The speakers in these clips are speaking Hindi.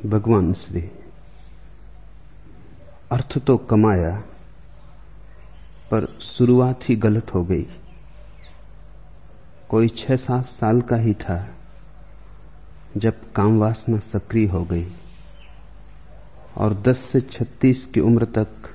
भगवान श्री अर्थ तो कमाया पर शुरुआत ही गलत हो गई। कोई 6-7 साल का ही था जब काम वासना सक्रिय हो गई और 10 से 36 की उम्र तक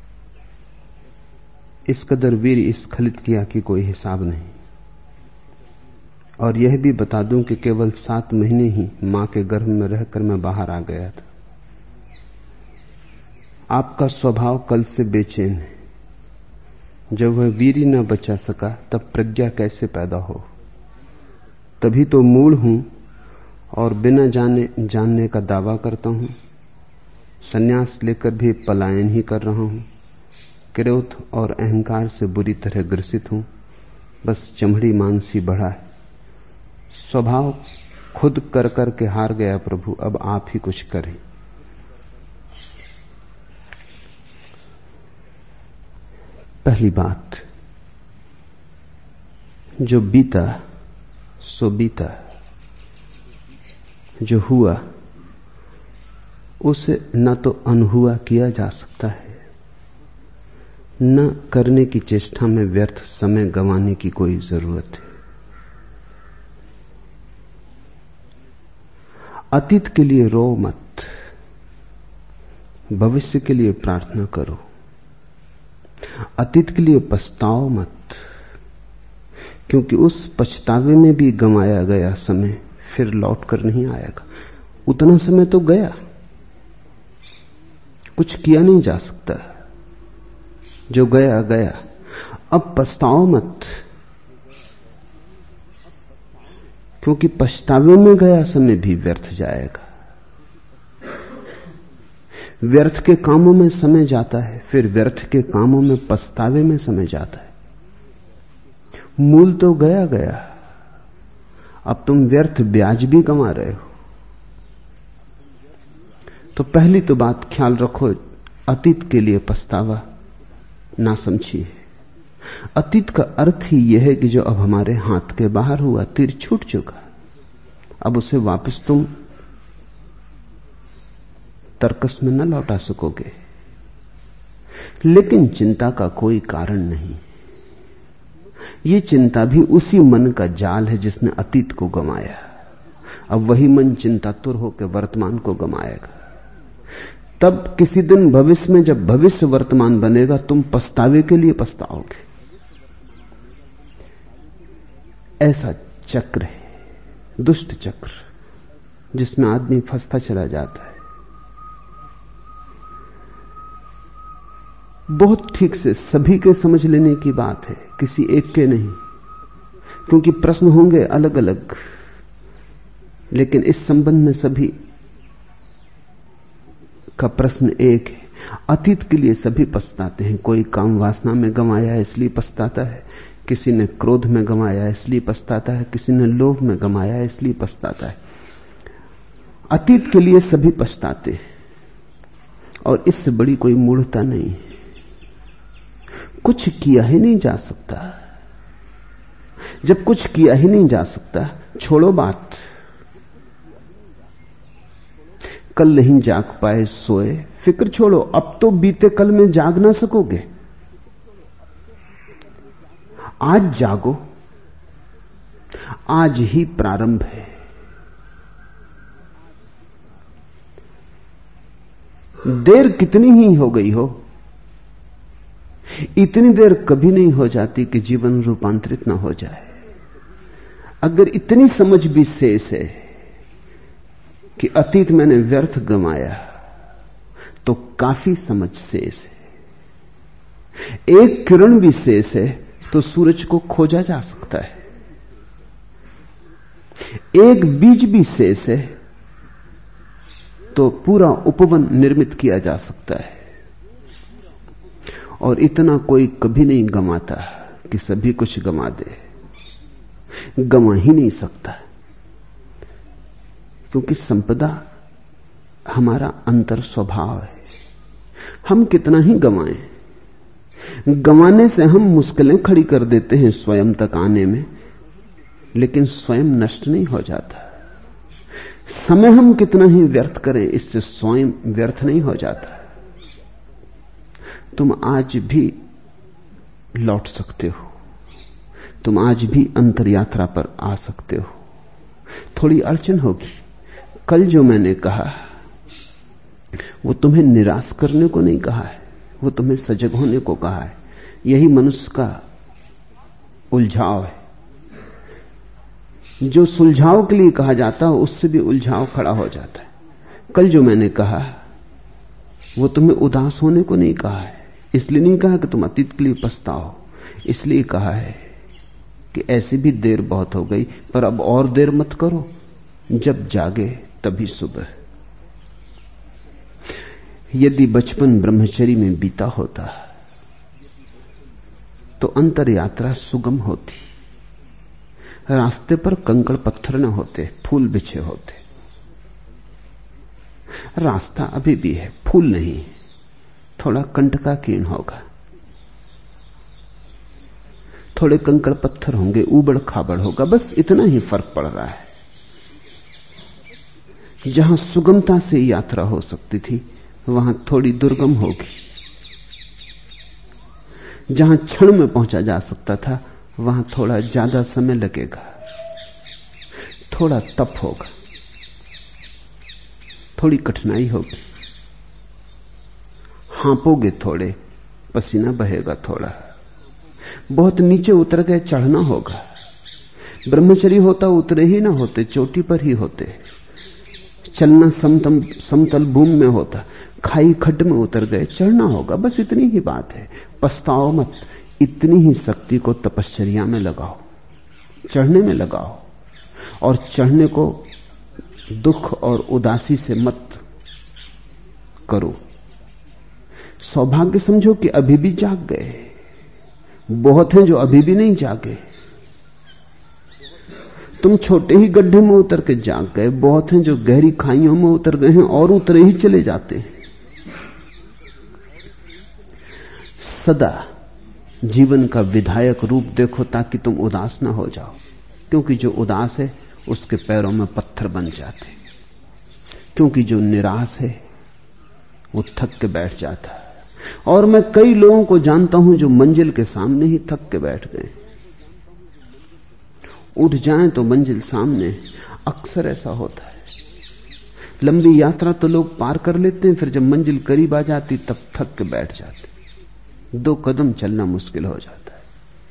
इस कदर वीर स्खलित किया कि कोई हिसाब नहीं। और यह भी बता दूं कि केवल 7 महीने ही मां के गर्भ में रहकर मैं बाहर आ गया था। आपका स्वभाव कल से बेचैन है। जब वह वीर न बचा सका तब प्रज्ञा कैसे पैदा हो। तभी तो मूढ़ हूं और बिना जाने जानने का दावा करता हूं। संन्यास लेकर भी पलायन ही कर रहा हूं। क्रोध और अहंकार से बुरी तरह ग्रसित हूं। बस चमड़ी मांसी बढ़ा है। स्वभाव खुद कर कर के हार गया। प्रभु अब आप ही कुछ करें। पहली बात, जो बीता सो बीता, जो हुआ उसे न तो अनहुआ किया जा सकता है, न करने की चेष्टा में व्यर्थ समय गंवाने की कोई जरूरत है। अतीत के लिए रो मत, भविष्य के लिए प्रार्थना करो। अतीत के लिए पछताओ मत, क्योंकि उस पछतावे में भी गंवाया गया समय फिर लौट कर नहीं आएगा। उतना समय तो गया, कुछ किया नहीं जा सकता। जो गया गया। अब पछताओ मत, क्योंकि पछतावे में गया समय भी व्यर्थ जाएगा। व्यर्थ के कामों में समय जाता है, फिर व्यर्थ के कामों में पछतावे में समय जाता है। मूल तो गया गया, अब तुम व्यर्थ ब्याज भी कमा रहे हो। तो पहली तो बात ख्याल रखो, अतीत के लिए पछतावा ना समझिए। अतीत का अर्थ ही यह है कि जो अब हमारे हाथ के बाहर हुआ, तीर छूट चुका, अब उसे वापस तुम तर्कस में न लौटा सकोगे। लेकिन चिंता का कोई कारण नहीं। ये चिंता भी उसी मन का जाल है जिसने अतीत को गंवाया। अब वही मन चिंतातुर होकर वर्तमान को गंवाएगा। तब किसी दिन भविष्य में जब भविष्य वर्तमान बनेगा, तुम पछतावे के लिए पछताओगे। ऐसा चक्र है, दुष्ट चक्र, जिसमें आदमी फंसता चला जाता है। बहुत ठीक से सभी के समझ लेने की बात है, किसी एक के नहीं, क्योंकि प्रश्न होंगे अलग अलग। लेकिन इस संबंध में सभी का प्रश्न एक है। अतीत के लिए सभी पछताते हैं। कोई काम वासना में गंवाया है इसलिए पछताता है, किसी ने क्रोध में गंवाया है इसलिए पछताता है, किसी ने लोभ में गंवाया है इसलिए पछताता है। अतीत के लिए सभी पछताते हैं और इससे बड़ी कोई मूढ़ता नहीं है। कुछ किया ही नहीं जा सकता। जब कुछ किया ही नहीं जा सकता, छोड़ो बात। कल नहीं जाग पाए सोए, फिक्र छोड़ो। अब तो बीते कल में जाग ना सकोगे। आज जागो, आज ही प्रारंभ है। देर कितनी ही हो गई हो, इतनी देर कभी नहीं हो जाती कि जीवन रूपांतरित ना हो जाए। अगर इतनी समझ भी शेष है कि अतीत मैंने व्यर्थ गंवाया, तो काफी समझ शेष है। एक किरण भी शेष है तो सूरज को खोजा जा सकता है। एक बीज भी शेष है तो पूरा उपवन निर्मित किया जा सकता है। और इतना कोई कभी नहीं गंवाता कि सभी कुछ गंवा दे। गंवा ही नहीं सकता, क्योंकि संपदा हमारा अंतर स्वभाव है। हम कितना ही गंवाएं, गंवाने से हम मुश्किलें खड़ी कर देते हैं स्वयं तक आने में, लेकिन स्वयं नष्ट नहीं हो जाता। समय हम कितना ही व्यर्थ करें, इससे स्वयं व्यर्थ नहीं हो जाता। तुम आज भी लौट सकते हो, तुम आज भी अंतर यात्रा पर आ सकते हो। थोड़ी अड़चन होगी। कल जो मैंने कहा वो तुम्हें निराश करने को नहीं कहा है, वो तुम्हें सजग होने को कहा है। यही मनुष्य का उलझाव है। जो सुलझाव के लिए कहा जाता है उससे भी उलझाव खड़ा हो जाता है। कल जो मैंने कहा वो तुम्हें उदास होने को नहीं कहा है, इसलिए नहीं कहा कि तुम अतीत के लिए पछताओ, इसलिए कहा है कि ऐसी भी देर बहुत हो गई, पर अब और देर मत करो, जब जागे तभी सुबह। यदि बचपन ब्रह्मचर्य में बीता होता तो अंतर यात्रा सुगम होती, रास्ते पर कंकड़ पत्थर न होते, फूल बिछे होते। रास्ता अभी भी है, फूल नहीं, थोड़ा कंटकाकीर्ण होगा, थोड़े कंकड़ पत्थर होंगे, ऊबड़ खाबड़ होगा, बस इतना ही फर्क पड़ रहा है। जहां सुगमता से यात्रा हो सकती थी वहां थोड़ी दुर्गम होगी, जहां क्षण में पहुंचा जा सकता था वहां थोड़ा ज्यादा समय लगेगा, थोड़ा तप होगा, थोड़ी कठिनाई होगी, हाँपोगे थोड़े, पसीना बहेगा थोड़ा, बहुत नीचे उतर गए, चढ़ना होगा। ब्रह्मचर्य होता उतरे ही ना होते, चोटी पर ही होते। चलना समतल भूमि में होता, खाई खड्ड में उतर गए, चढ़ना होगा, बस इतनी ही बात है। पछताओ मत, इतनी ही शक्ति को तपश्चर्या में लगाओ, चढ़ने में लगाओ, और चढ़ने को दुख और उदासी से मत करो। सौभाग्य समझो कि अभी भी जाग गए, बहुत हैं जो अभी भी नहीं जागे। तुम छोटे ही गड्ढे में उतर के जाग गए, बहुत हैं जो गहरी खाइयों में उतर गए हैं और उतरे ही चले जाते हैं। सदा जीवन का विधायक रूप देखो ताकि तुम उदास ना हो जाओ, क्योंकि जो उदास है उसके पैरों में पत्थर बन जाते, क्योंकि जो निराश है वो थक के बैठ जाता है। और मैं कई लोगों को जानता हूं जो मंजिल के सामने ही थक के बैठ गए। उठ जाएं तो मंजिल सामने, अक्सर ऐसा होता है। लंबी यात्रा तो लोग पार कर लेते हैं, फिर जब मंजिल करीब आ जाती तब थक के बैठ जाते, 2 कदम चलना मुश्किल हो जाता है।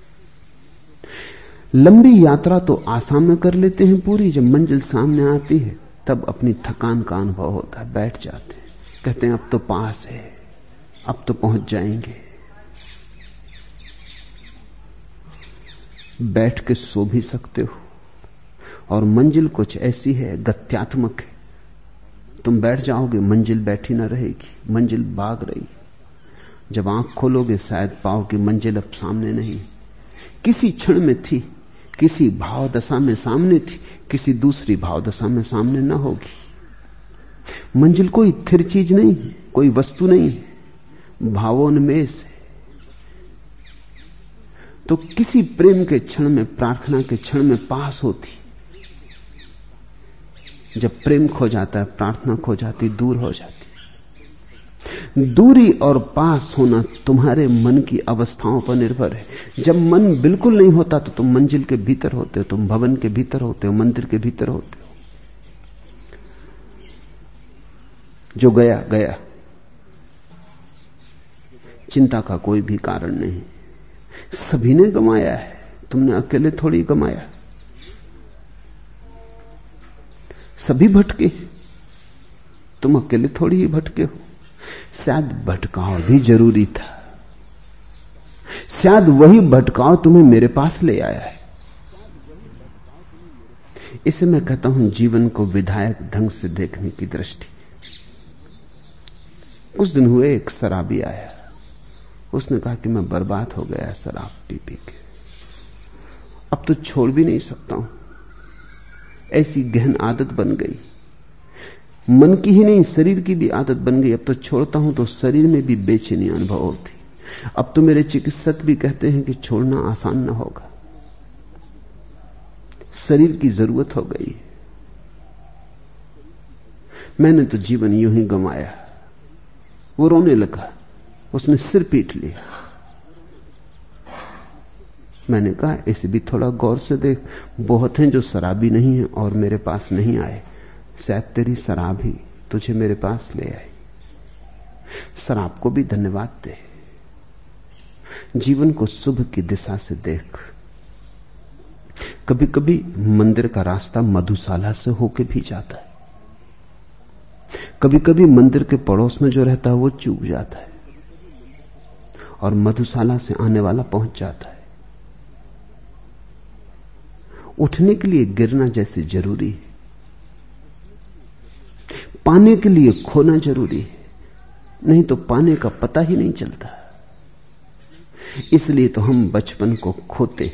लंबी यात्रा तो आसाम में कर लेते हैं पूरी, जब मंजिल सामने आती है तब अपनी थकान का अनुभव होता है, बैठ जाते हैं, कहते हैं अब तो पास है, अब तो पहुंच जाएंगे। बैठ के सो भी सकते हो, और मंजिल कुछ ऐसी है, गत्यात्मक है। तुम बैठ जाओगे, मंजिल बैठी ना रहेगी, मंजिल भाग रही। जब आंख खोलोगे शायद पाओ कि मंजिल अब सामने नहीं, किसी क्षण में थी, किसी भाव दशा में सामने थी, किसी दूसरी भाव दशा में सामने ना होगी। मंजिल कोई स्थिर चीज नहीं है, कोई वस्तु नहीं है, भावोन्मेष है। तो किसी प्रेम के क्षण में, प्रार्थना के क्षण में पास होती, जब प्रेम खो जाता है, प्रार्थना खो जाती, दूर हो जाती। दूरी और पास होना तुम्हारे मन की अवस्थाओं पर निर्भर है। जब मन बिल्कुल नहीं होता तो तुम मंजिल के भीतर होते हो, तुम भवन के भीतर होते हो, मंदिर के भीतर होते हो। जो गया गया, चिंता का कोई भी कारण नहीं। सभी ने गंवाया है, तुमने अकेले थोड़ी गंवाया। सभी भटके, तुम अकेले थोड़ी ही भटके हो। शायद भटकाव भी जरूरी था, शायद वही भटकाव तुम्हें मेरे पास ले आया है। इसे मैं कहता हूं जीवन को विधायक ढंग से देखने की दृष्टि। कुछ दिन हुए, एक शराबी आया, उसने कहा कि मैं बर्बाद हो गया शराब पी पी के, अब तो छोड़ भी नहीं सकता हूं, ऐसी गहन आदत बन गई, मन की ही नहीं शरीर की भी आदत बन गई। अब तो छोड़ता हूं तो शरीर में भी बेचैनी अनुभव होती। अब तो मेरे चिकित्सक भी कहते हैं कि छोड़ना आसान ना होगा, शरीर की जरूरत हो गई। मैंने तो जीवन यूं ही गंवाया। वो रोने लगा, उसने सिर पीट लिया। मैंने कहा इसे भी थोड़ा गौर से देख, बहुत हैं जो शराबी नहीं है और मेरे पास नहीं आए, शायद तेरी शराब ही तुझे मेरे पास ले आई। शराब को भी धन्यवाद दे। जीवन को शुभ की दिशा से देख। कभी कभी मंदिर का रास्ता मधुशाला से होके भी जाता है, कभी कभी मंदिर के पड़ोस में जो रहता है वो चूक जाता है और मधुशाला से आने वाला पहुंच जाता है। उठने के लिए गिरना जैसे जरूरी है, पाने के लिए खोना जरूरी है, नहीं तो पाने का पता ही नहीं चलता। इसलिए तो हम बचपन को खोते।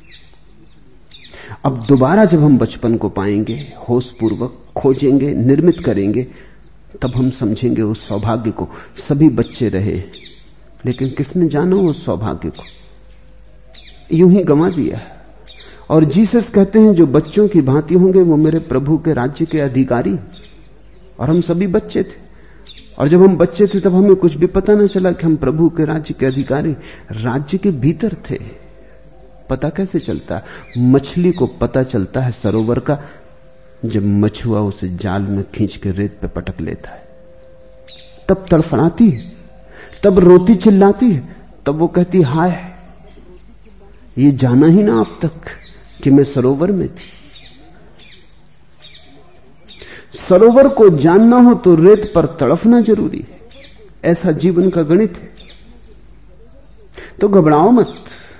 अब दोबारा जब हम बचपन को पाएंगे, होशपूर्वक खोजेंगे, निर्मित करेंगे, तब हम समझेंगे उस सौभाग्य को। सभी बच्चे रहे, लेकिन किसने जाना उस सौभाग्य को, यूं ही गंवा दिया। और जीसस कहते हैं जो बच्चों की भांति होंगे वो मेरे प्रभु के राज्य के अधिकारी। और हम सभी बच्चे थे, और जब हम बच्चे थे तब हमें कुछ भी पता न चला कि हम प्रभु के राज्य के अधिकारी। राज्य के भीतर थे। पता कैसे चलता? मछली को पता चलता है सरोवर का जब मछुआ उसे जाल में खींच के रेत पे पटक लेता है, तब तड़फड़ाती है, तब रोती चिल्लाती है, तब वो कहती हाय, ये जाना ही ना अब तक कि मैं सरोवर में थी। सरोवर को जानना हो तो रेत पर तड़फना जरूरी है। ऐसा जीवन का गणित है। तो घबराओ मत,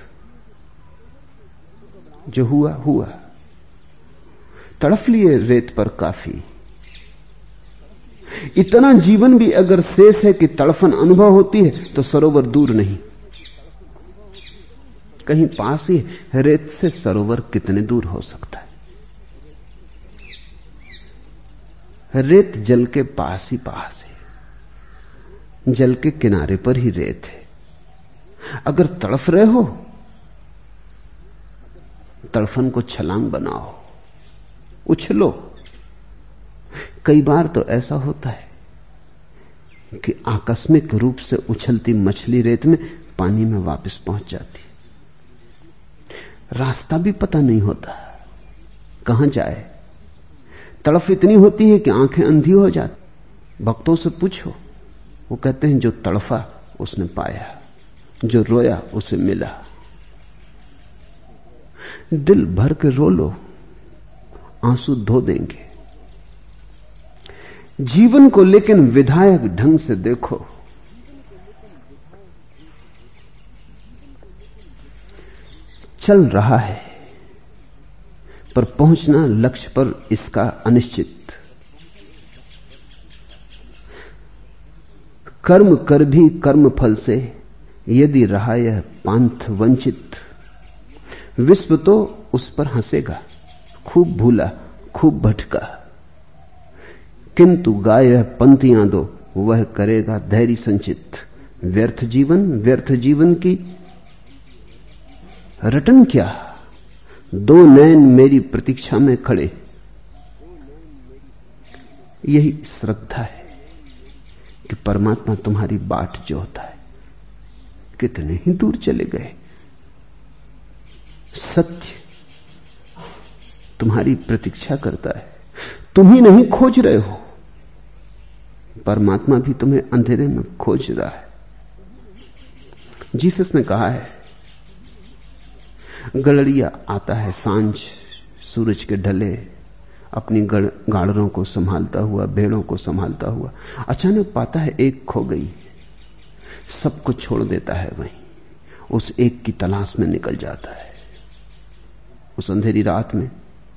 जो हुआ हुआ। तड़फ लिए रेत पर काफी। इतना जीवन भी अगर शेष है कि तड़फन अनुभव होती है तो सरोवर दूर नहीं, कहीं पास ही। रेत से सरोवर कितने दूर हो सकता है? रेत जल के पास ही पास है, जल के किनारे पर ही रेत है। अगर तड़फ रहे हो, तड़फन को छलांग बनाओ, उछलो। कई बार तो ऐसा होता है कि आकस्मिक रूप से उछलती मछली रेत में पानी में वापस पहुंच जाती, रास्ता भी पता नहीं होता कहां जाए। तड़फ इतनी होती है कि आंखें अंधी हो जाती। भक्तों से पूछो, वो कहते हैं जो तड़फा उसने पाया, जो रोया उसे मिला। दिल भर के रो लो, आंसू धो देंगे। जीवन को लेकिन विधायक ढंग से देखो। चल रहा है पर पहुंचना लक्ष्य पर इसका अनिश्चित। कर्म कर भी कर्म फल से यदि रहा यह पांथ वंचित। विश्व तो उस पर हंसेगा, खूब भूला खूब भटका, किंतु गाय पंक्तियां दो वह करेगा धैर्य संचित। व्यर्थ जीवन की रटन क्या, दो नैन मेरी प्रतीक्षा में खड़े। यही श्रद्धा है कि परमात्मा तुम्हारी बाट जोहता है। कितने ही दूर चले गए, सत्य तुम्हारी प्रतीक्षा करता है। तुम ही नहीं खोज रहे हो, परमात्मा भी तुम्हें अंधेरे में खोज रहा है। जीसस ने कहा है, गड़रिया आता है सांझ सूरज के ढले, अपनी गाड़रों को संभालता हुआ, भेड़ों को संभालता हुआ, अचानक पाता है एक खो गई। सब कुछ छोड़ देता है, वहीं उस एक की तलाश में निकल जाता है। उस अंधेरी रात में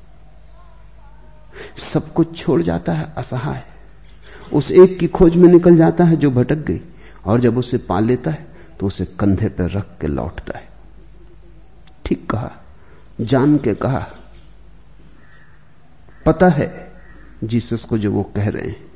सब कुछ छोड़ जाता है, असहाय, उस एक की खोज में निकल जाता है जो भटक गई। और जब उसे पा लेता है तो उसे कंधे पर रख के लौटता है। ठीक कहा, जान के कहा। पता है जीसस को जो वो कह रहे हैं,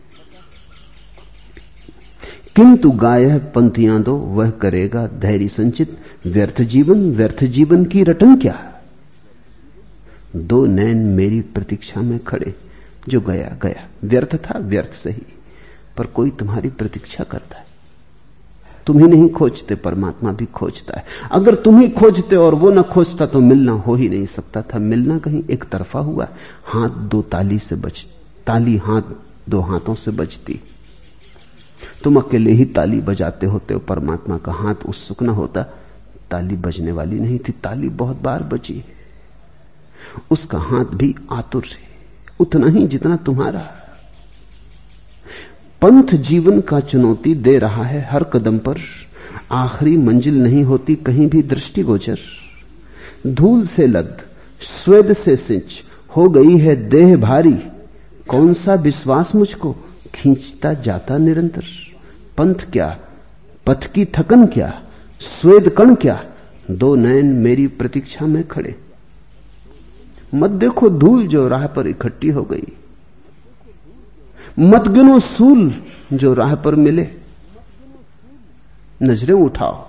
किंतु गाय पंक्तियां दो वह करेगा धैर्य संचित। व्यर्थ जीवन की रटन क्या, दो नैन मेरी प्रतीक्षा में खड़े। जो गया गया, व्यर्थ था व्यर्थ सही, पर कोई तुम्हारी प्रतीक्षा करता है। तुम ही नहीं खोजते, परमात्मा भी खोजता है। अगर तुम ही खोजते और वो न खोजता तो मिलना हो ही नहीं सकता था। मिलना कहीं एक तरफा हुआ। हाथ दो ताली से ताली हाथ दो हाथों से बजती। तुम अकेले ही ताली बजाते होते हो, परमात्मा का हाथ उत्सुक न होता ताली बजने वाली नहीं थी। ताली बहुत बार बजी, उसका हाथ भी आतुर है, उतना ही जितना तुम्हारा। पंथ जीवन का चुनौती दे रहा है हर कदम पर, आखिरी मंजिल नहीं होती कहीं भी दृष्टिगोचर। धूल से लद स्वेद से सिंच हो गई है देह भारी, कौन सा विश्वास मुझको खींचता जाता निरंतर। पंथ क्या, पथ की थकन क्या, स्वेद कण क्या, दो नयन मेरी प्रतीक्षा में खड़े। मत देखो धूल जो राह पर इकट्ठी हो गई, मत गिनो सूल जो राह पर मिले। नजरें उठाओ,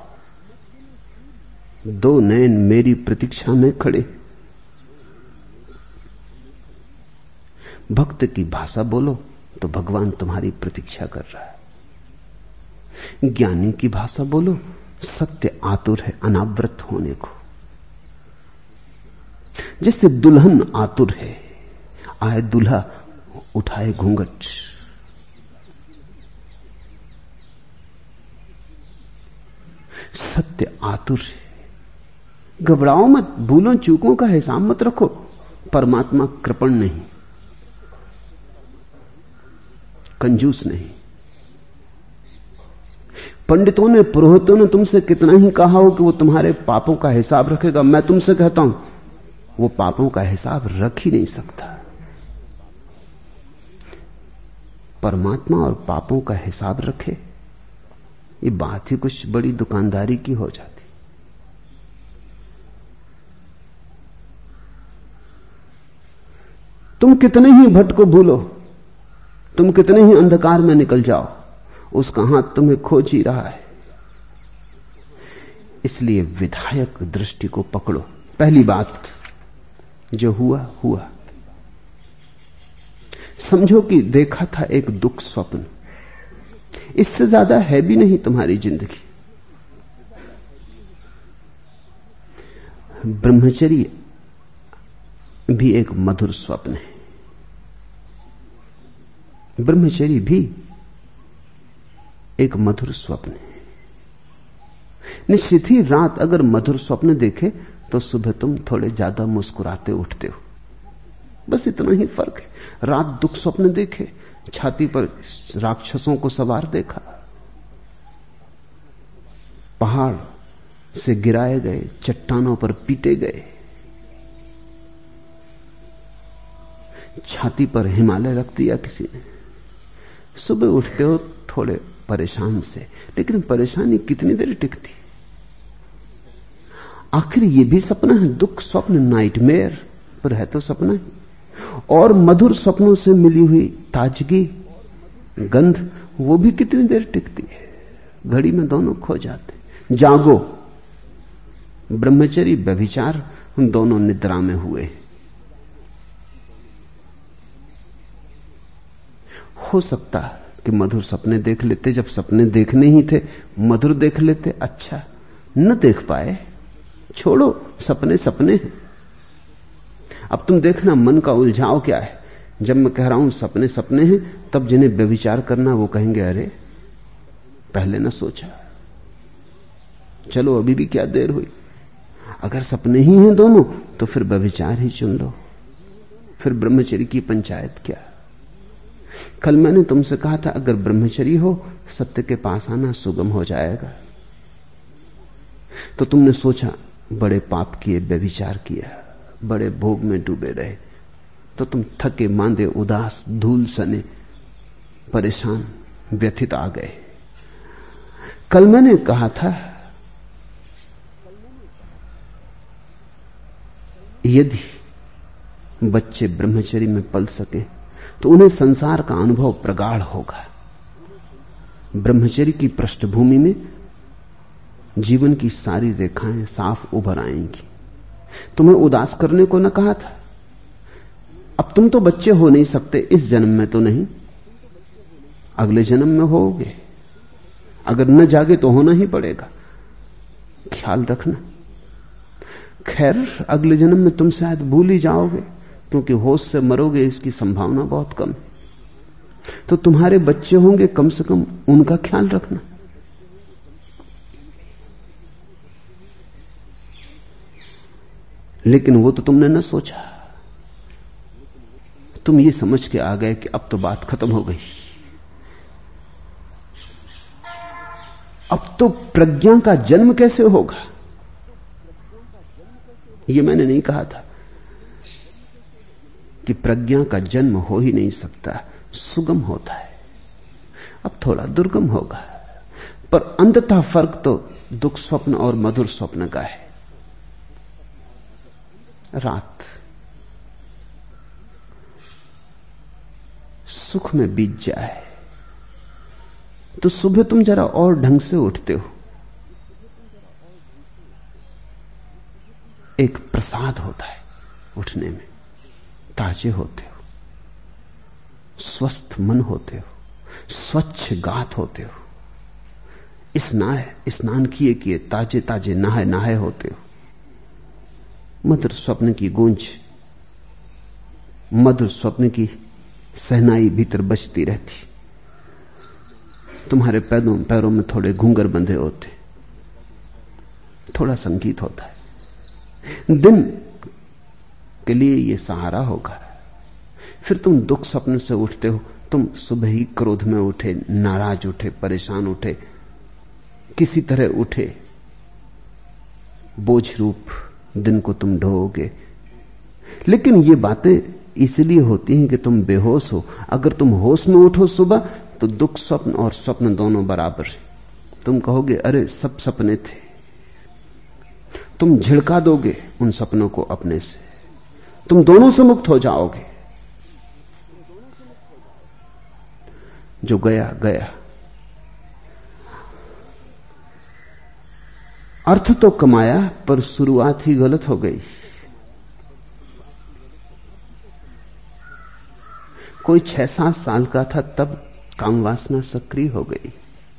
दो नयन मेरी प्रतीक्षा में खड़े। भक्त की भाषा बोलो तो भगवान तुम्हारी प्रतीक्षा कर रहा है। ज्ञानी की भाषा बोलो, सत्य आतुर है अनावृत होने को। जैसे दुल्हन आतुर है, आए दूल्हा उठाए घूंघट। सत्य आतुर है। घबराओ मत, भूलों चूकों का हिसाब मत रखो। परमात्मा कृपण नहीं, कंजूस नहीं। पंडितों ने पुरोहितों ने तुमसे कितना ही कहा हो कि वो तुम्हारे पापों का हिसाब रखेगा, मैं तुमसे कहता हूं वो पापों का हिसाब रख ही नहीं सकता। परमात्मा और पापों का हिसाब रखे, ये बात ही कुछ बड़ी दुकानदारी की हो जाती। तुम कितने ही भटको भूलो, तुम कितने ही अंधकार में निकल जाओ, उसका हाथ तुम्हें खोज ही रहा है। इसलिए विधायक दृष्टि को पकड़ो। पहली बात, जो हुआ हुआ। समझो कि देखा था एक दुख स्वप्न, इससे ज्यादा है भी नहीं तुम्हारी जिंदगी। ब्रह्मचर्य भी एक मधुर स्वप्न है। ब्रह्मचर्य भी एक मधुर स्वप्न है। निश्चित ही रात अगर मधुर स्वप्न देखे तो सुबह तुम थोड़े ज्यादा मुस्कुराते उठते हो, बस इतना ही फर्क है। रात दुख स्वप्न देखे, छाती पर राक्षसों को सवार देखा, पहाड़ से गिराए गए, चट्टानों पर पीटे गए, छाती पर हिमालय रख दिया किसी ने। सुबह उठते हो थोड़े परेशान से, लेकिन परेशानी कितनी देर टिकती। आखिर ये भी सपना है, दुख स्वप्न, नाइटमेयर, पर है तो सपना ही। और मधुर सपनों से मिली हुई ताजगी, गंध, वो भी कितनी देर टिकती है। घड़ी में दोनों खो जाते। जागो। ब्रह्मचर्य व्यभिचार उन दोनों निद्रा में हुए। हो सकता कि मधुर सपने देख लेते, जब सपने देखने ही थे मधुर देख लेते। अच्छा, न देख पाए, छोड़ो, सपने सपने हैं। अब तुम देखना मन का उलझाव क्या है। जब मैं कह रहा हूं सपने सपने हैं, तब जिन्हें व्यभिचार करना वो कहेंगे अरे पहले न सोचा, चलो अभी भी क्या देर हुई। अगर सपने ही हैं दोनों तो फिर व्यभिचार ही चुन लो, फिर ब्रह्मचर्य की पंचायत क्या। कल मैंने तुमसे कहा था अगर ब्रह्मचर्य हो सत्य के पास आना सुगम हो जाएगा, तो तुमने सोचा बड़े पाप किए, व्यभिचार किया, बड़े भोग में डूबे रहे, तो तुम थके मांदे, उदास, धूल सने, परेशान, व्यथित आ गए। कल मैंने कहा था यदि बच्चे ब्रह्मचर्य में पल सके तो उन्हें संसार का अनुभव प्रगाढ़ होगा। ब्रह्मचर्य की पृष्ठभूमि में जीवन की सारी रेखाएं साफ उभर आएंगी। तुम्हें उदास करने को न कहा था, अब तुम तो बच्चे हो नहीं सकते, इस जन्म में तो नहीं, अगले जन्म में होगे। अगर न जागे तो होना ही पड़ेगा, ख्याल रखना। खैर, अगले जन्म में तुम शायद भूल ही जाओगे, क्योंकि होश से मरोगे इसकी संभावना बहुत कम है। तो तुम्हारे बच्चे होंगे, कम से कम उनका ख्याल रखना। लेकिन वो तो तुमने न सोचा, तुम ये समझ के आ गए कि अब तो बात खत्म हो गई, अब तो प्रज्ञा का जन्म कैसे होगा। ये मैंने नहीं कहा था कि प्रज्ञा का जन्म हो ही नहीं सकता, सुगम होता है, अब थोड़ा दुर्गम होगा, पर अंततः फर्क तो दुख स्वप्न और मधुर स्वप्न का है। रात सुख में बीत जाए तो सुबह तुम जरा और ढंग से उठते हो, एक प्रसाद होता है उठने में, ताजे होते हो, स्वस्थ मन होते हो, स्वच्छ गात होते हो, स्नान किए किए ताजे ताजे नहाए नहाए होते हो। मधुर स्वप्न की गूंज, मधुर स्वप्न की सहनाई भीतर बजती रहती। तुम्हारे पैरों में थोड़े घूंगर बंधे होते, थोड़ा संगीत होता है। दिन के लिए यह सहारा होगा। फिर तुम दुख स्वप्न से उठते हो, तुम सुबह ही क्रोध में उठे, नाराज उठे, परेशान उठे, किसी तरह उठे, बोझ रूप दिन को तुम ढोओगे। लेकिन ये बातें इसलिए होती हैं कि तुम बेहोश हो। अगर तुम होश में उठो सुबह, तो दुख स्वप्न और स्वप्न दोनों बराबर है। तुम कहोगे अरे सब सपने थे, तुम झिड़का दोगे उन सपनों को अपने से, तुम दोनों से मुक्त हो जाओगे। जो गया गया। अर्थ तो कमाया, पर शुरुआत ही गलत हो गई। कोई 6-7 साल का था तब काम वासना सक्रिय हो गई,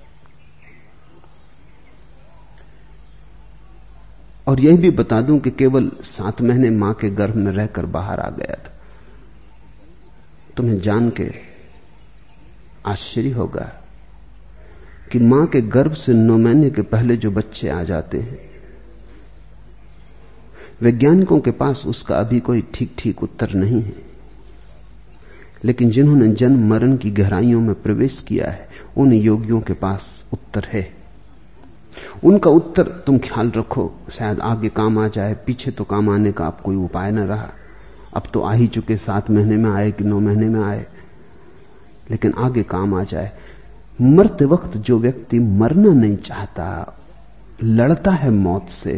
और यही भी बता दूं कि केवल 7 महीने मां के गर्भ में रहकर बाहर आ गया था। तुम्हें जान के आश्चर्य होगा कि मां के गर्भ से 9 महीने के पहले जो बच्चे आ जाते हैं, वैज्ञानिकों के पास उसका अभी कोई ठीक ठीक उत्तर नहीं है। लेकिन जिन्होंने जन्म मरण की गहराइयों में प्रवेश किया है, उन योगियों के पास उत्तर है। उनका उत्तर तुम ख्याल रखो, शायद आगे काम आ जाए। पीछे तो काम आने का अब कोई उपाय न रहा, अब तो आ ही चुके, 7 महीने में आए कि 9 महीने में आए, लेकिन आगे काम आ जाए। मरते वक्त जो व्यक्ति मरना नहीं चाहता, लड़ता है मौत से,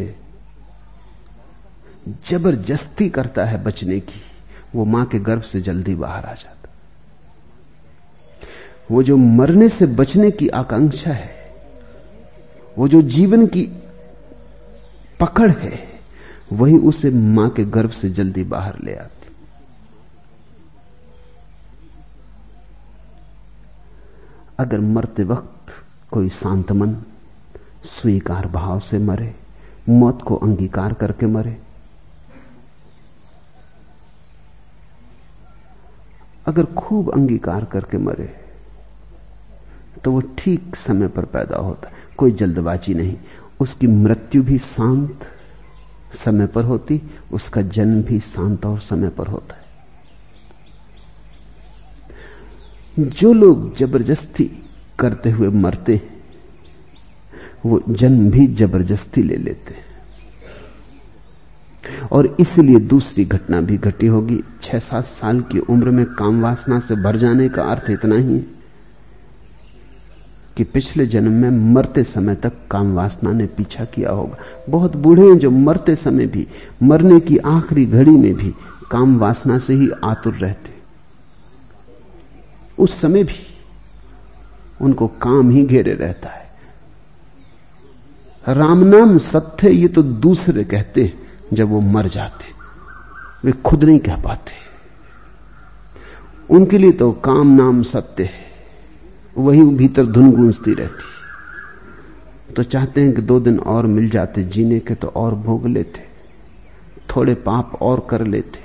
जबरदस्ती करता है बचने की, वो मां के गर्भ से जल्दी बाहर आ जाता। वो जो मरने से बचने की आकांक्षा है, वो जो जीवन की पकड़ है, वही उसे मां के गर्भ से जल्दी बाहर ले आती। अगर मरते वक्त कोई शांत मन स्वीकार भाव से मरे, मौत को अंगीकार करके मरे, अगर खूब अंगीकार करके मरे, तो वो ठीक समय पर पैदा होता है, कोई जल्दबाजी नहीं। उसकी मृत्यु भी शांत समय पर होती, उसका जन्म भी शांत और समय पर होता है। जो लोग जबरदस्ती करते हुए मरते हैं, वो जन्म भी जबरदस्ती ले लेते हैं। और इसलिए दूसरी घटना भी घटी होगी। 6-7 साल की उम्र में काम वासना से भर जाने का अर्थ इतना ही है कि पिछले जन्म में मरते समय तक काम वासना ने पीछा किया होगा। बहुत बूढ़े हैं जो मरते समय भी, मरने की आखिरी घड़ी में भी काम वासना से ही आतुर रहते। उस समय भी उनको काम ही घेरे रहता है। राम नाम सत्य, ये तो दूसरे कहते हैं जब वो मर जाते, वे खुद नहीं कह पाते। उनके लिए तो काम नाम सत्य है, वही भीतर धुन गूंजती रहती। तो चाहते हैं कि 2 दिन और मिल जाते जीने के तो और भोग लेते, थोड़े पाप और कर लेते।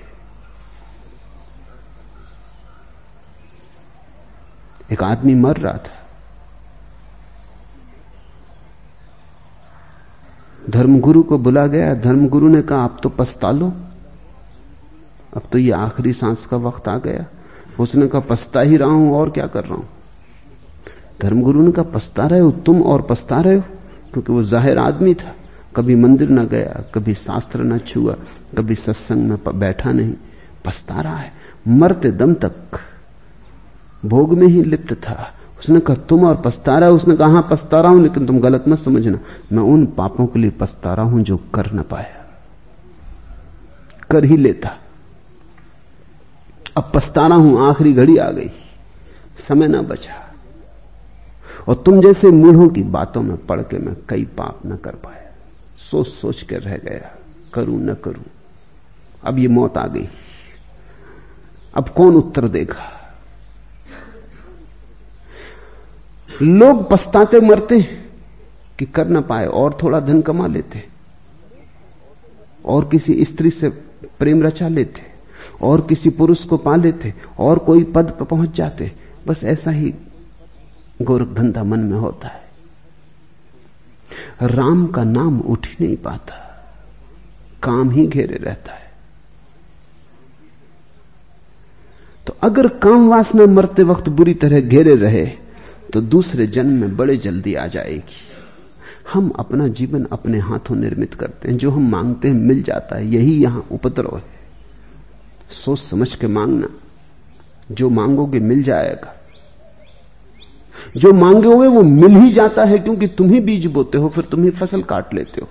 एक आदमी मर रहा था, धर्मगुरु को बुला गया। धर्मगुरु ने कहा आप तो पछता लो, अब तो ये आखिरी सांस का वक्त आ गया। उसने कहा पछता ही रहा हूं और क्या कर रहा हूं। धर्मगुरु ने कहा पछता रहे हो तुम और पछता रहे हो, क्योंकि वो जाहिर आदमी था, कभी मंदिर न गया, कभी शास्त्र न छुआ, कभी सत्संग में बैठा नहीं, पछता रहा है, मरते दम तक भोग में ही लिप्त था। उसने कहा तुम और पछता रहा हो। उसने कहा हाँ पछता रहा हूं, लेकिन तुम गलत मत समझना, मैं उन पापों के लिए पछता रहा हूं जो कर न पाया, कर ही लेता। अब पछता रहा हूं, आखिरी घड़ी आ गई, समय ना बचा, और तुम जैसे मूढ़ों की बातों में पड़ के मैं कई पाप न कर पाया, सोच सोच के रह गया, करूं न करूं। अब ये मौत आ गई, अब कौन उत्तर देगा। लोग पछताते मरते कि कर न पाए, और थोड़ा धन कमा लेते, और किसी स्त्री से प्रेम रचा लेते, और किसी पुरुष को पा लेते, और कोई पद पर पहुंच जाते। बस ऐसा ही गोरख धंधा मन में होता है। राम का नाम उठ ही नहीं पाता, काम ही घेरे रहता है। तो अगर काम वासना मरते वक्त बुरी तरह घेरे रहे तो दूसरे जन्म में बड़े जल्दी आ जाएगी। हम अपना जीवन अपने हाथों निर्मित करते हैं, जो हम मांगते हैं मिल जाता है, यही यहां उपद्रव है। सोच समझ के मांगना, जो मांगोगे मिल जाएगा, जो मांगोगे वो मिल ही जाता है, क्योंकि तुम ही बीज बोते हो, फिर तुम ही फसल काट लेते हो।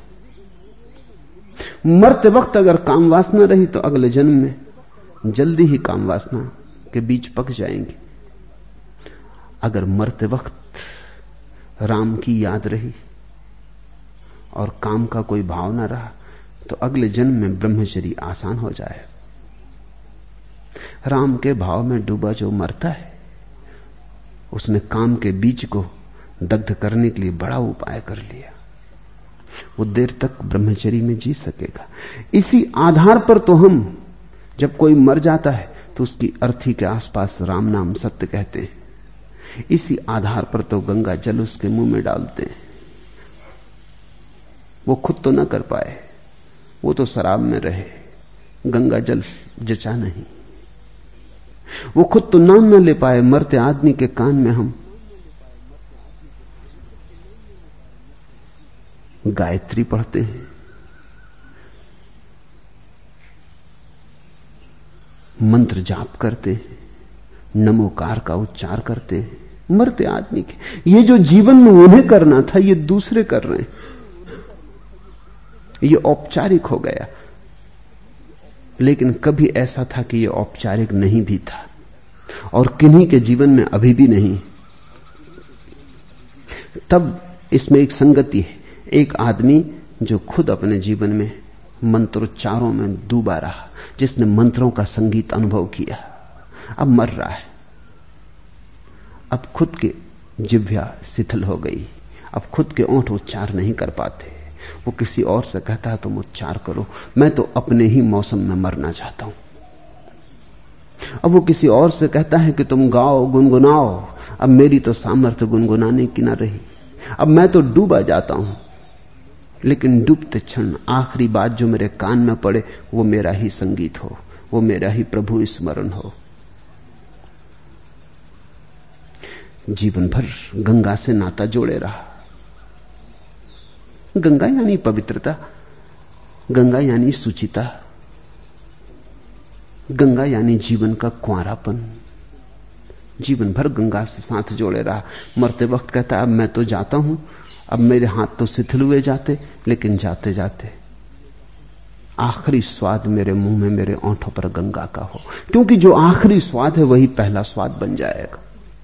मरते वक्त अगर काम वासना रही तो अगले जन्म में जल्दी ही काम वासना के बीज पक जाएंगे। अगर मरते वक्त राम की याद रही और काम का कोई भाव ना रहा तो अगले जन्म में ब्रह्मचर्य आसान हो जाए। राम के भाव में डूबा जो मरता है, उसने काम के बीज को दग्ध करने के लिए बड़ा उपाय कर लिया, वो देर तक ब्रह्मचर्य में जी सकेगा। इसी आधार पर तो हम जब कोई मर जाता है तो उसकी अर्थी के आसपास राम नाम सत्य कहते हैं। इसी आधार पर तो गंगा जल उसके मुंह में डालते हैं। वो खुद तो ना कर पाए, वो तो शराब में रहे, गंगा जल जचा नहीं। वो खुद तो नाम न ले पाए, मरते आदमी के कान में हम गायत्री पढ़ते हैं, मंत्र जाप करते हैं, नमोकार का उच्चार करते हैं, मरते आदमी के। ये जो जीवन में उन्हें करना था ये दूसरे कर रहे हैं, ये औपचारिक हो गया। लेकिन कभी ऐसा था कि ये औपचारिक नहीं भी था, और किन्हीं के जीवन में अभी भी नहीं। तब इसमें एक संगति है। एक आदमी जो खुद अपने जीवन में मंत्रोच्चारों में डूबा रहा, जिसने मंत्रों का संगीत अनुभव किया, अब मर रहा है। अब खुद के जिह्वा शिथिल हो गई, अब खुद के ओंठ उच्चार नहीं कर पाते। वो किसी और से कहता है तुम उच्चार करो, मैं तो अपने ही मौसम में मरना चाहता हूं। अब वो किसी और से कहता है कि तुम गाओ गुनगुनाओ, अब मेरी तो सामर्थ्य गुनगुनाने की ना रही, अब मैं तो डूबा जाता हूं। लेकिन डूबते क्षण आखिरी बात जो मेरे कान में पड़े वो मेरा ही संगीत हो, वो मेरा ही प्रभु स्मरण हो। जीवन भर गंगा से नाता जोड़े रहा। गंगा यानी पवित्रता, गंगा यानी सुचिता, गंगा यानी जीवन का कुंवारापन। जीवन भर गंगा से साथ जोड़े रहा। मरते वक्त कहता अब मैं तो जाता हूं, अब मेरे हाथ तो शिथिल हुए जाते, लेकिन जाते जाते आखिरी स्वाद मेरे मुंह में, मेरे ओंठों पर गंगा का हो, क्योंकि जो आखिरी स्वाद है वही पहला स्वाद बन जाएगा।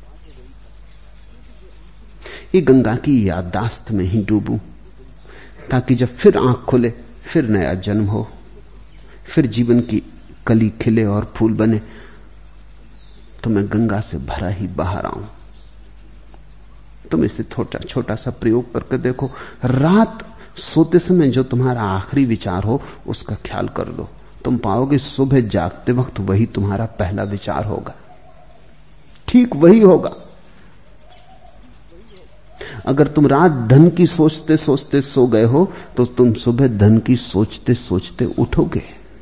ये गंगा की याददाश्त में ही डूबूं, ताकि जब फिर आंख खुले फिर नया जन्म हो, फिर जीवन की कली खिले और फूल बने, तो मैं गंगा से भरा ही बाहर आऊं। तुम इसे छोटा सा प्रयोग करके देखो। रात सोते समय जो तुम्हारा आखिरी विचार हो उसका ख्याल कर लो। तुम पाओगे सुबह जागते वक्त वही तुम्हारा पहला विचार होगा, ठीक वही होगा। अगर तुम रात धन की सोचते सोचते सो गए हो तो तुम सुबह धन की सोचते सोचते उठोगे।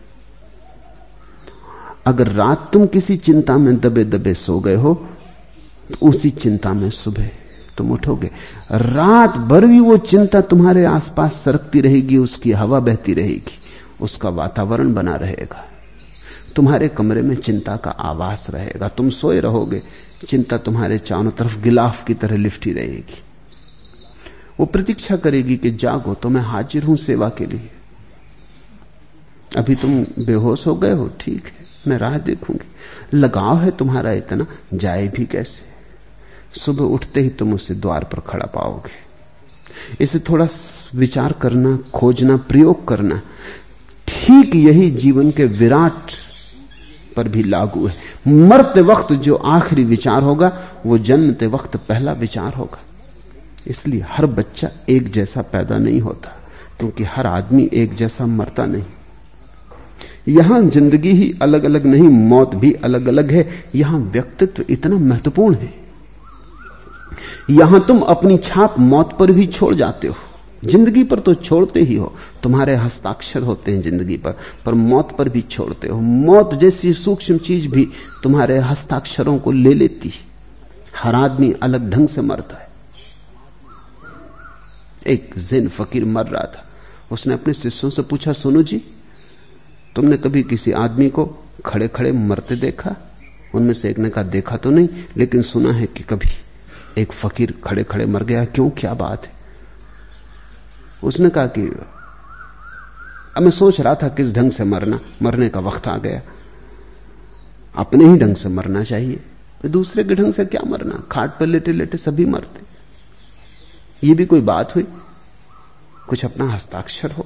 अगर रात तुम किसी चिंता में दबे दबे सो गए हो तो उसी चिंता में सुबह तुम उठोगे। रात भर भी वो चिंता तुम्हारे आसपास सरकती रहेगी, उसकी हवा बहती रहेगी, उसका वातावरण बना रहेगा। तुम्हारे कमरे में चिंता का आवास रहेगा। तुम सोए रहोगे, चिंता तुम्हारे चारों तरफ गिलाफ की तरह लिपटी रहेगी। वो प्रतीक्षा करेगी कि जागो तो मैं हाजिर हूं सेवा के लिए। अभी तुम बेहोश हो गए हो, ठीक है, मैं राह देखूंगी। लगाव है तुम्हारा इतना, जाए भी कैसे। सुबह उठते ही तुम उसे द्वार पर खड़ा पाओगे। इसे थोड़ा विचार करना, खोजना, प्रयोग करना। ठीक यही जीवन के विराट पर भी लागू है। मरते वक्त जो आखिरी विचार होगा वो जन्मते वक्त पहला विचार होगा। इसलिए हर बच्चा एक जैसा पैदा नहीं होता, क्योंकि हर आदमी एक जैसा मरता नहीं। यहां जिंदगी ही अलग अलग नहीं, मौत भी अलग अलग है। यहां व्यक्तित्व इतना महत्वपूर्ण है। यहां तुम अपनी छाप मौत पर भी छोड़ जाते हो। जिंदगी पर तो छोड़ते ही हो, तुम्हारे हस्ताक्षर होते हैं जिंदगी पर मौत पर भी छोड़ते हो। मौत जैसी सूक्ष्म चीज भी तुम्हारे हस्ताक्षरों को ले लेती है। हर आदमी अलग ढंग से मरता है। एक ज़ेन फकीर मर रहा था। उसने अपने शिष्यों से पूछा, सुनो जी, तुमने कभी किसी आदमी को खड़े खड़े मरते देखा? उनमें से एक ने कहा, देखा तो नहीं, लेकिन सुना है कि कभी एक फकीर खड़े खड़े मर गया। क्यों, क्या बात है? उसने कहा कि अब मैं सोच रहा था किस ढंग से मरने का वक्त आ गया। अपने ही ढंग से मरना चाहिए, तो दूसरे के ढंग से क्या मरना? खाट पर लेटे लेटे सभी मरते, ये भी कोई बात हुई? कुछ अपना हस्ताक्षर हो।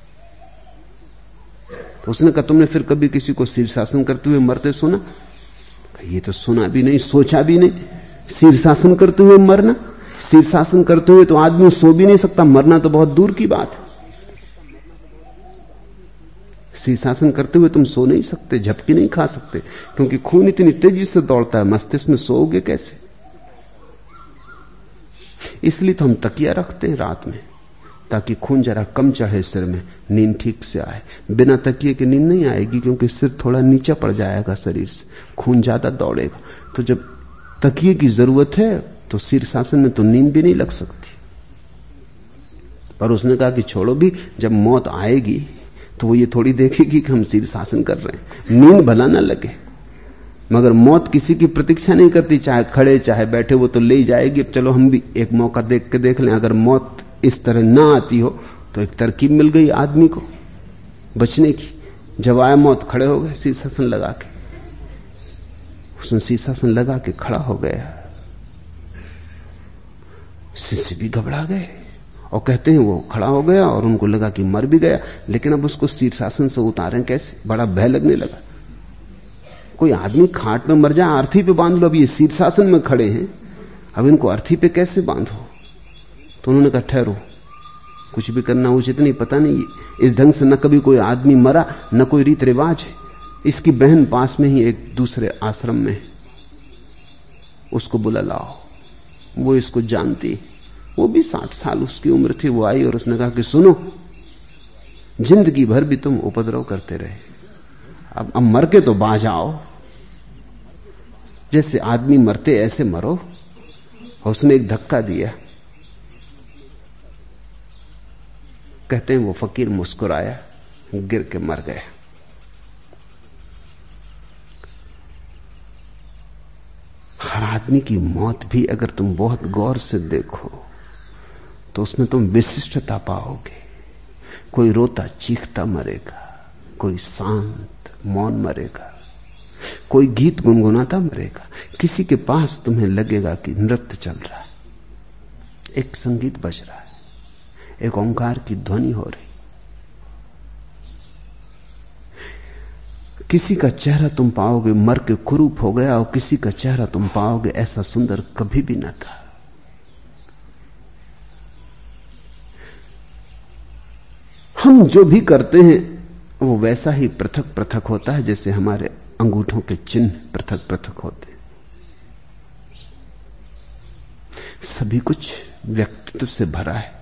तो उसने कहा, तुमने फिर कभी किसी को शीर्षासन करते हुए मरते सुना? ये तो सुना भी नहीं, सोचा भी नहीं। शीर्षासन करते हुए मरना? शीर्षासन करते हुए तो आदमी सो भी नहीं सकता, मरना तो बहुत दूर की बात है। शीर्षासन करते हुए तुम सो नहीं सकते, झपकी नहीं खा सकते, क्योंकि खून इतनी तेजी से दौड़ता है, मस्तिष्क में सोओगे कैसे? इसलिए तो हम तकिया रखते हैं रात में, ताकि खून जरा कम चढ़े सिर में, नींद ठीक से आए। बिना तकिए के नींद नहीं आएगी, क्योंकि सिर थोड़ा नीचे पड़ जाएगा शरीर से, खून ज्यादा दौड़ेगा। तो जब तकिए की जरूरत है तो शीर्षासन में तो नींद भी नहीं लग सकती। पर उसने कहा कि छोड़ो भी, जब मौत आएगी तो वो ये थोड़ी देखेगी कि हम शीर्षासन कर रहे हैं, नींद भला ना लगे। मगर मौत किसी की प्रतीक्षा नहीं करती, चाहे खड़े चाहे बैठे, वो तो ले ही जाएगी। अब चलो हम भी एक मौका देख के देख लें। अगर मौत इस तरह ना आती हो तो एक तरकीब मिल गई आदमी को बचने की। जब आया मौत, खड़े हो गए शीर्षासन लगा के। उसने शीर्षासन लगा के खड़ा हो गया। शिष्य भी घबरा गए और कहते हैं वो खड़ा हो गया और उनको लगा कि मर भी गया, लेकिन अब उसको शीर्षासन से उतारें कैसे? बड़ा भय लगने लगा। कोई आदमी खाट में मर जाए, अर्थी पे बांध लो, अब ये शीर्षासन में खड़े हैं, अब इनको अर्थी पे कैसे बांधो? तो उन्होंने कहा, ठहरो, कुछ भी करना उचित नहीं, पता नहीं इस ढंग से न कभी कोई आदमी मरा, न कोई रीत रिवाज है। इसकी बहन पास में ही एक दूसरे आश्रम में, उसको बुला लाओ, वो इसको जानती। वो भी 60 साल उसकी उम्र थी। वो आई और उसने कहा कि सुनो, जिंदगी भर भी तुम उपद्रव करते रहे, अब मर के तो बाज आओ, जैसे आदमी मरते ऐसे मरो। और उसने एक धक्का दिया। कहते हैं वो फकीर मुस्कुराया, गिर के मर गया। हर आदमी की मौत भी अगर तुम बहुत गौर से देखो तो उसमें तुम विशिष्टता पाओगे। कोई रोता चीखता मरेगा, कोई शांत मौन मरेगा, कोई गीत गुनगुनाता मरेगा। किसी के पास तुम्हें लगेगा कि नृत्य चल रहा है, एक संगीत बज रहा है, एक ओंकार की ध्वनि हो रही। किसी का चेहरा तुम पाओगे मर के कुरूप हो गया, और किसी का चेहरा तुम पाओगे ऐसा सुंदर कभी भी न था। हम जो भी करते हैं वो वैसा ही पृथक पृथक होता है जैसे हमारे अंगूठों के चिन्ह पृथक पृथक होते हैं। सभी कुछ व्यक्तित्व से भरा है।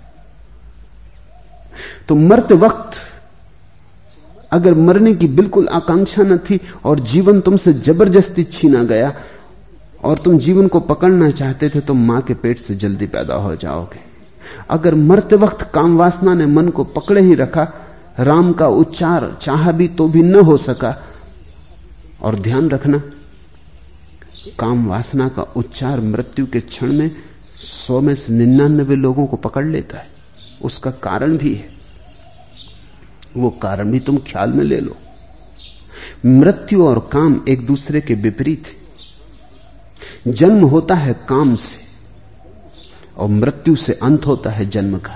तो मरते वक्त अगर मरने की बिल्कुल आकांक्षा न थी और जीवन तुमसे जबरदस्ती छीना गया और तुम जीवन को पकड़ना चाहते थे तो मां के पेट से जल्दी पैदा हो जाओगे। अगर मरते वक्त काम वासना ने मन को पकड़े ही रखा, राम का उच्चार चाहा भी तो भी न हो सका। और ध्यान रखना, काम वासना का उच्चार मृत्यु के क्षण में 100 में से 99 लोगों को पकड़ लेता है। उसका कारण भी है, वो कारण भी तुम ख्याल में ले लो। मृत्यु और काम एक दूसरे के विपरीत है। जन्म होता है काम से और मृत्यु से अंत होता है जन्म का।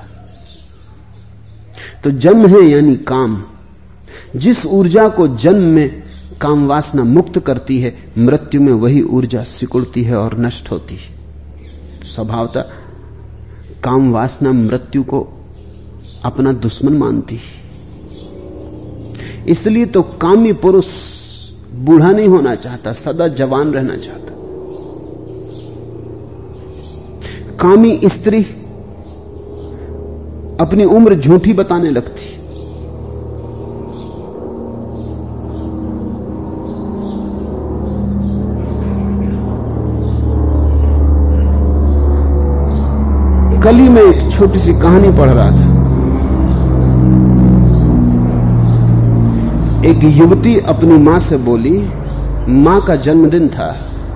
तो जन्म है यानी काम। जिस ऊर्जा को जन्म में काम वासना मुक्त करती है, मृत्यु में वही ऊर्जा सिकुड़ती है और नष्ट होती है। स्वभावतः काम वासना मृत्यु को अपना दुश्मन मानती है। इसलिए तो कामी पुरुष बूढ़ा नहीं होना चाहता, सदा जवान रहना चाहता। कामी स्त्री अपनी उम्र झूठी बताने लगती। कल ही मैं एक छोटी सी कहानी पढ़ रहा था। एक युवती अपनी मां से बोली, मां का जन्मदिन था,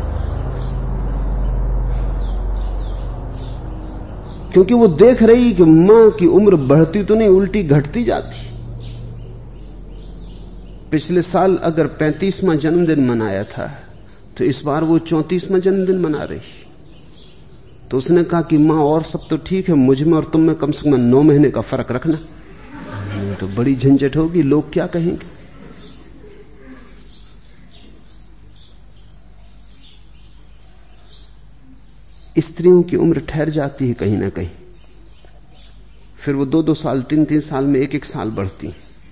क्योंकि वो देख रही कि मां की उम्र बढ़ती तो नहीं उल्टी घटती जाती। पिछले साल अगर 35वां जन्मदिन मनाया था तो इस बार वो 34वां जन्मदिन मना रही। तो उसने कहा कि मां और सब तो ठीक है, मुझ में और तुम में कम से कम 9 महीने का फर्क रखना, तो बड़ी झंझट होगी, लोग क्या कहेंगे। स्त्रियों की उम्र ठहर जाती है कहीं ना कहीं, फिर वो 2-2 साल 3-3 साल में 1-1 साल बढ़ती,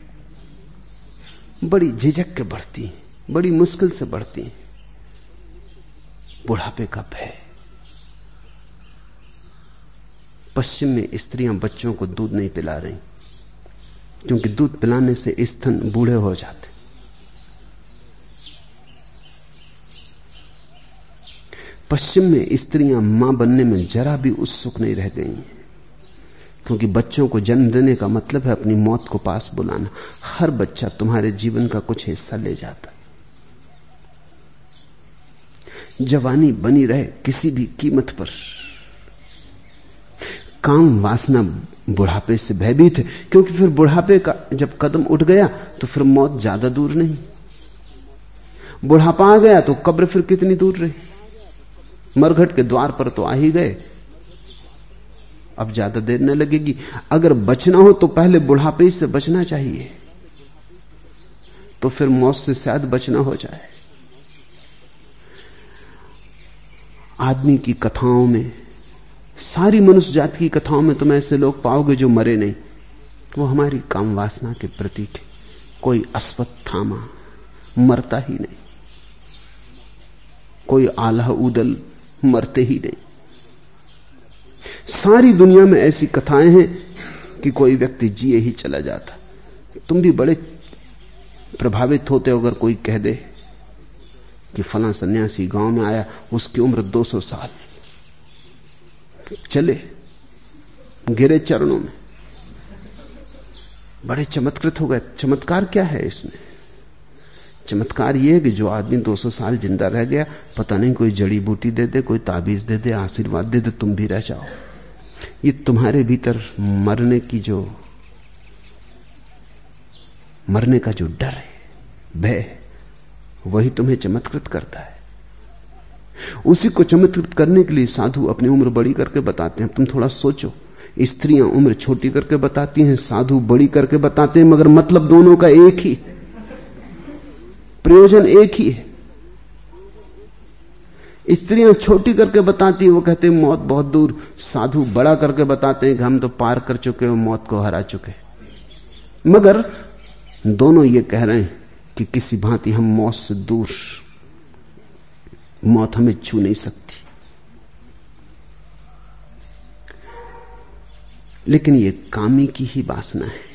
बड़ी झिझक के बढ़ती, बड़ी मुश्किल से बढ़ती। बुढ़ापे का भय। पश्चिम में स्त्रियां बच्चों को दूध नहीं पिला रही, क्योंकि दूध पिलाने से स्तन बूढ़े हो जाते। पश्चिम में स्त्रियां मां बनने में जरा भी उत्सुक नहीं रह गई, क्योंकि बच्चों को जन्म देने का मतलब है अपनी मौत को पास बुलाना। हर बच्चा तुम्हारे जीवन का कुछ हिस्सा ले जाता। जवानी बनी रहे किसी भी कीमत पर। काम वासना बुढ़ापे से भयभीत है, क्योंकि फिर बुढ़ापे का जब कदम उठ गया तो फिर मौत ज्यादा दूर नहीं। बुढ़ापा आ गया तो कब्र फिर कितनी दूर रही। मरघट के द्वार पर तो आ ही गए, अब ज्यादा देर न लगेगी। अगर बचना हो तो पहले बुढ़ापे से बचना चाहिए, तो फिर मौत से शायद बचना हो जाए। आदमी की कथाओं में, सारी मनुष्य जाति की कथाओं में तुम ऐसे लोग पाओगे जो मरे नहीं। वो हमारी काम वासना के प्रतीक है। कोई अश्वत्थामा मरता ही नहीं, कोई आल्हा ऊदल मरते ही नहीं। सारी दुनिया में ऐसी कथाएं हैं कि कोई व्यक्ति जिए ही चला जाता। तुम भी बड़े प्रभावित होते हो अगर कोई कह दे कि फलां सन्यासी गांव में आया, उसकी उम्र 200 साल, चले गिरे चरणों में, बड़े चमत्कृत हो गए। चमत्कार क्या है इसमें? चमत्कार यह है कि जो आदमी 200 साल जिंदा रह गया, पता नहीं कोई जड़ी बूटी दे दे, कोई ताबीज दे दे, आशीर्वाद दे दे, तुम भी रह जाओ। ये तुम्हारे भीतर मरने का जो डर है, भय, वही तुम्हें चमत्कृत करता है। उसी को चमत्कृत करने के लिए साधु अपनी उम्र बड़ी करके बताते हैं। तुम थोड़ा सोचो, स्त्रियां उम्र छोटी करके बताती हैं, साधु बड़ी करके बताते हैं, मगर मतलब दोनों का एक ही। प्रयोजन एक ही है। स्त्रियां छोटी करके बताती, वो कहते हैं मौत बहुत दूर। साधु बड़ा करके बताते हैं कि हम तो पार कर चुके हो, मौत को हरा चुके। मगर दोनों ये कह रहे हैं कि किसी भांति हम मौत से दूर, मौत हमें छू नहीं सकती। लेकिन ये कामी की ही वासना है।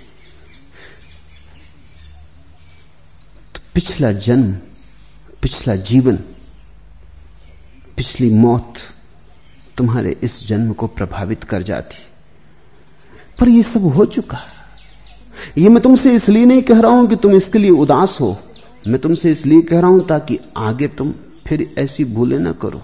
तो पिछला जन्म, पिछला जीवन, पिछली मौत तुम्हारे इस जन्म को प्रभावित कर जाती। पर ये सब हो चुका। ये मैं तुमसे इसलिए नहीं कह रहा हूं कि तुम इसके लिए उदास हो, मैं तुमसे इसलिए कह रहा हूं ताकि आगे तुम फिर ऐसी भूलें ना करो।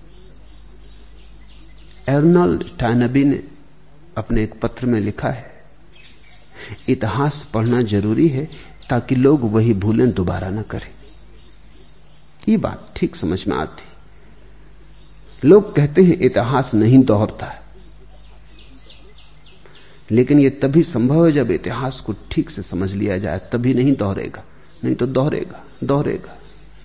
एर्नोल्ड टॉयनबी ने अपने एक पत्र में लिखा है, इतिहास पढ़ना जरूरी है ताकि लोग वही भूलें दोबारा ना करें। ये बात ठीक समझ में आती। लोग कहते हैं इतिहास नहीं दोहरता है, लेकिन यह तभी संभव है जब इतिहास को ठीक से समझ लिया जाए, तभी नहीं दोहरेगा, नहीं तो दोहरेगा।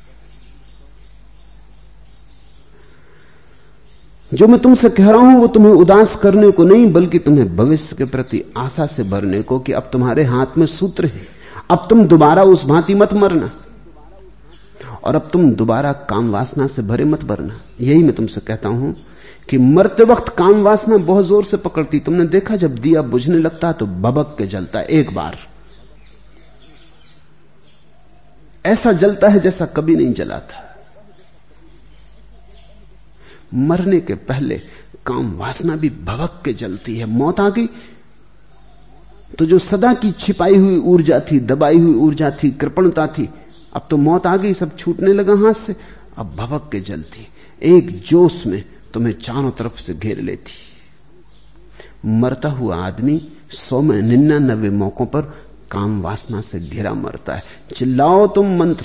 जो मैं तुमसे कह रहा हूं वो तुम्हें उदास करने को नहीं, बल्कि तुम्हें भविष्य के प्रति आशा से भरने को, कि अब तुम्हारे हाथ में सूत्र है। अब तुम दोबारा उस भांति मत मरना, और अब तुम दोबारा काम वासना से भरे मत भरना। यही मैं तुमसे कहता हूं कि मरते वक्त काम वासना बहुत जोर से पकड़ती। तुमने देखा जब दिया बुझने लगता तो भभक के जलता है, एक बार ऐसा जलता है जैसा कभी नहीं जला था। मरने के पहले काम वासना भी भभक के जलती है। मौत आ गई तो जो सदा की छिपाई हुई ऊर्जा थी, दबाई हुई ऊर्जा थी, कृपणता थी, अब तो मौत आ गई, सब छूटने लगा हाथ से। अब भभक के जलती, एक जोश में तुम्हें चारों तरफ से घेर लेती। मरता हुआ आदमी 100 में 99 मौकों पर काम वासना से घिरा मरता है। चिल्लाओ तुम मंत्र,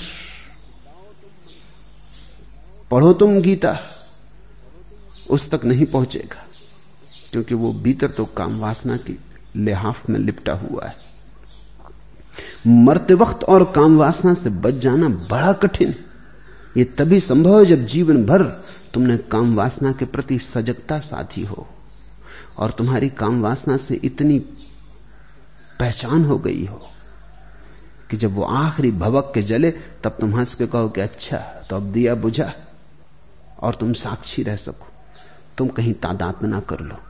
पढ़ो तुम गीता, उस तक नहीं पहुंचेगा, क्योंकि वो भीतर तो काम वासना की लिहाफ में लिपटा हुआ है। मरते वक्त और काम वासना से बच जाना बड़ा कठिन। ये तभी संभव है जब जीवन भर तुमने काम वासना के प्रति सजगता साधी हो, और तुम्हारी काम वासना से इतनी पहचान हो गई हो कि जब वो आखिरी भवक के जले तब तुम हंस के कहो कि अच्छा तो अब दिया बुझा, और तुम साक्षी रह सको, तुम कहीं तादात्म्य ना कर लो।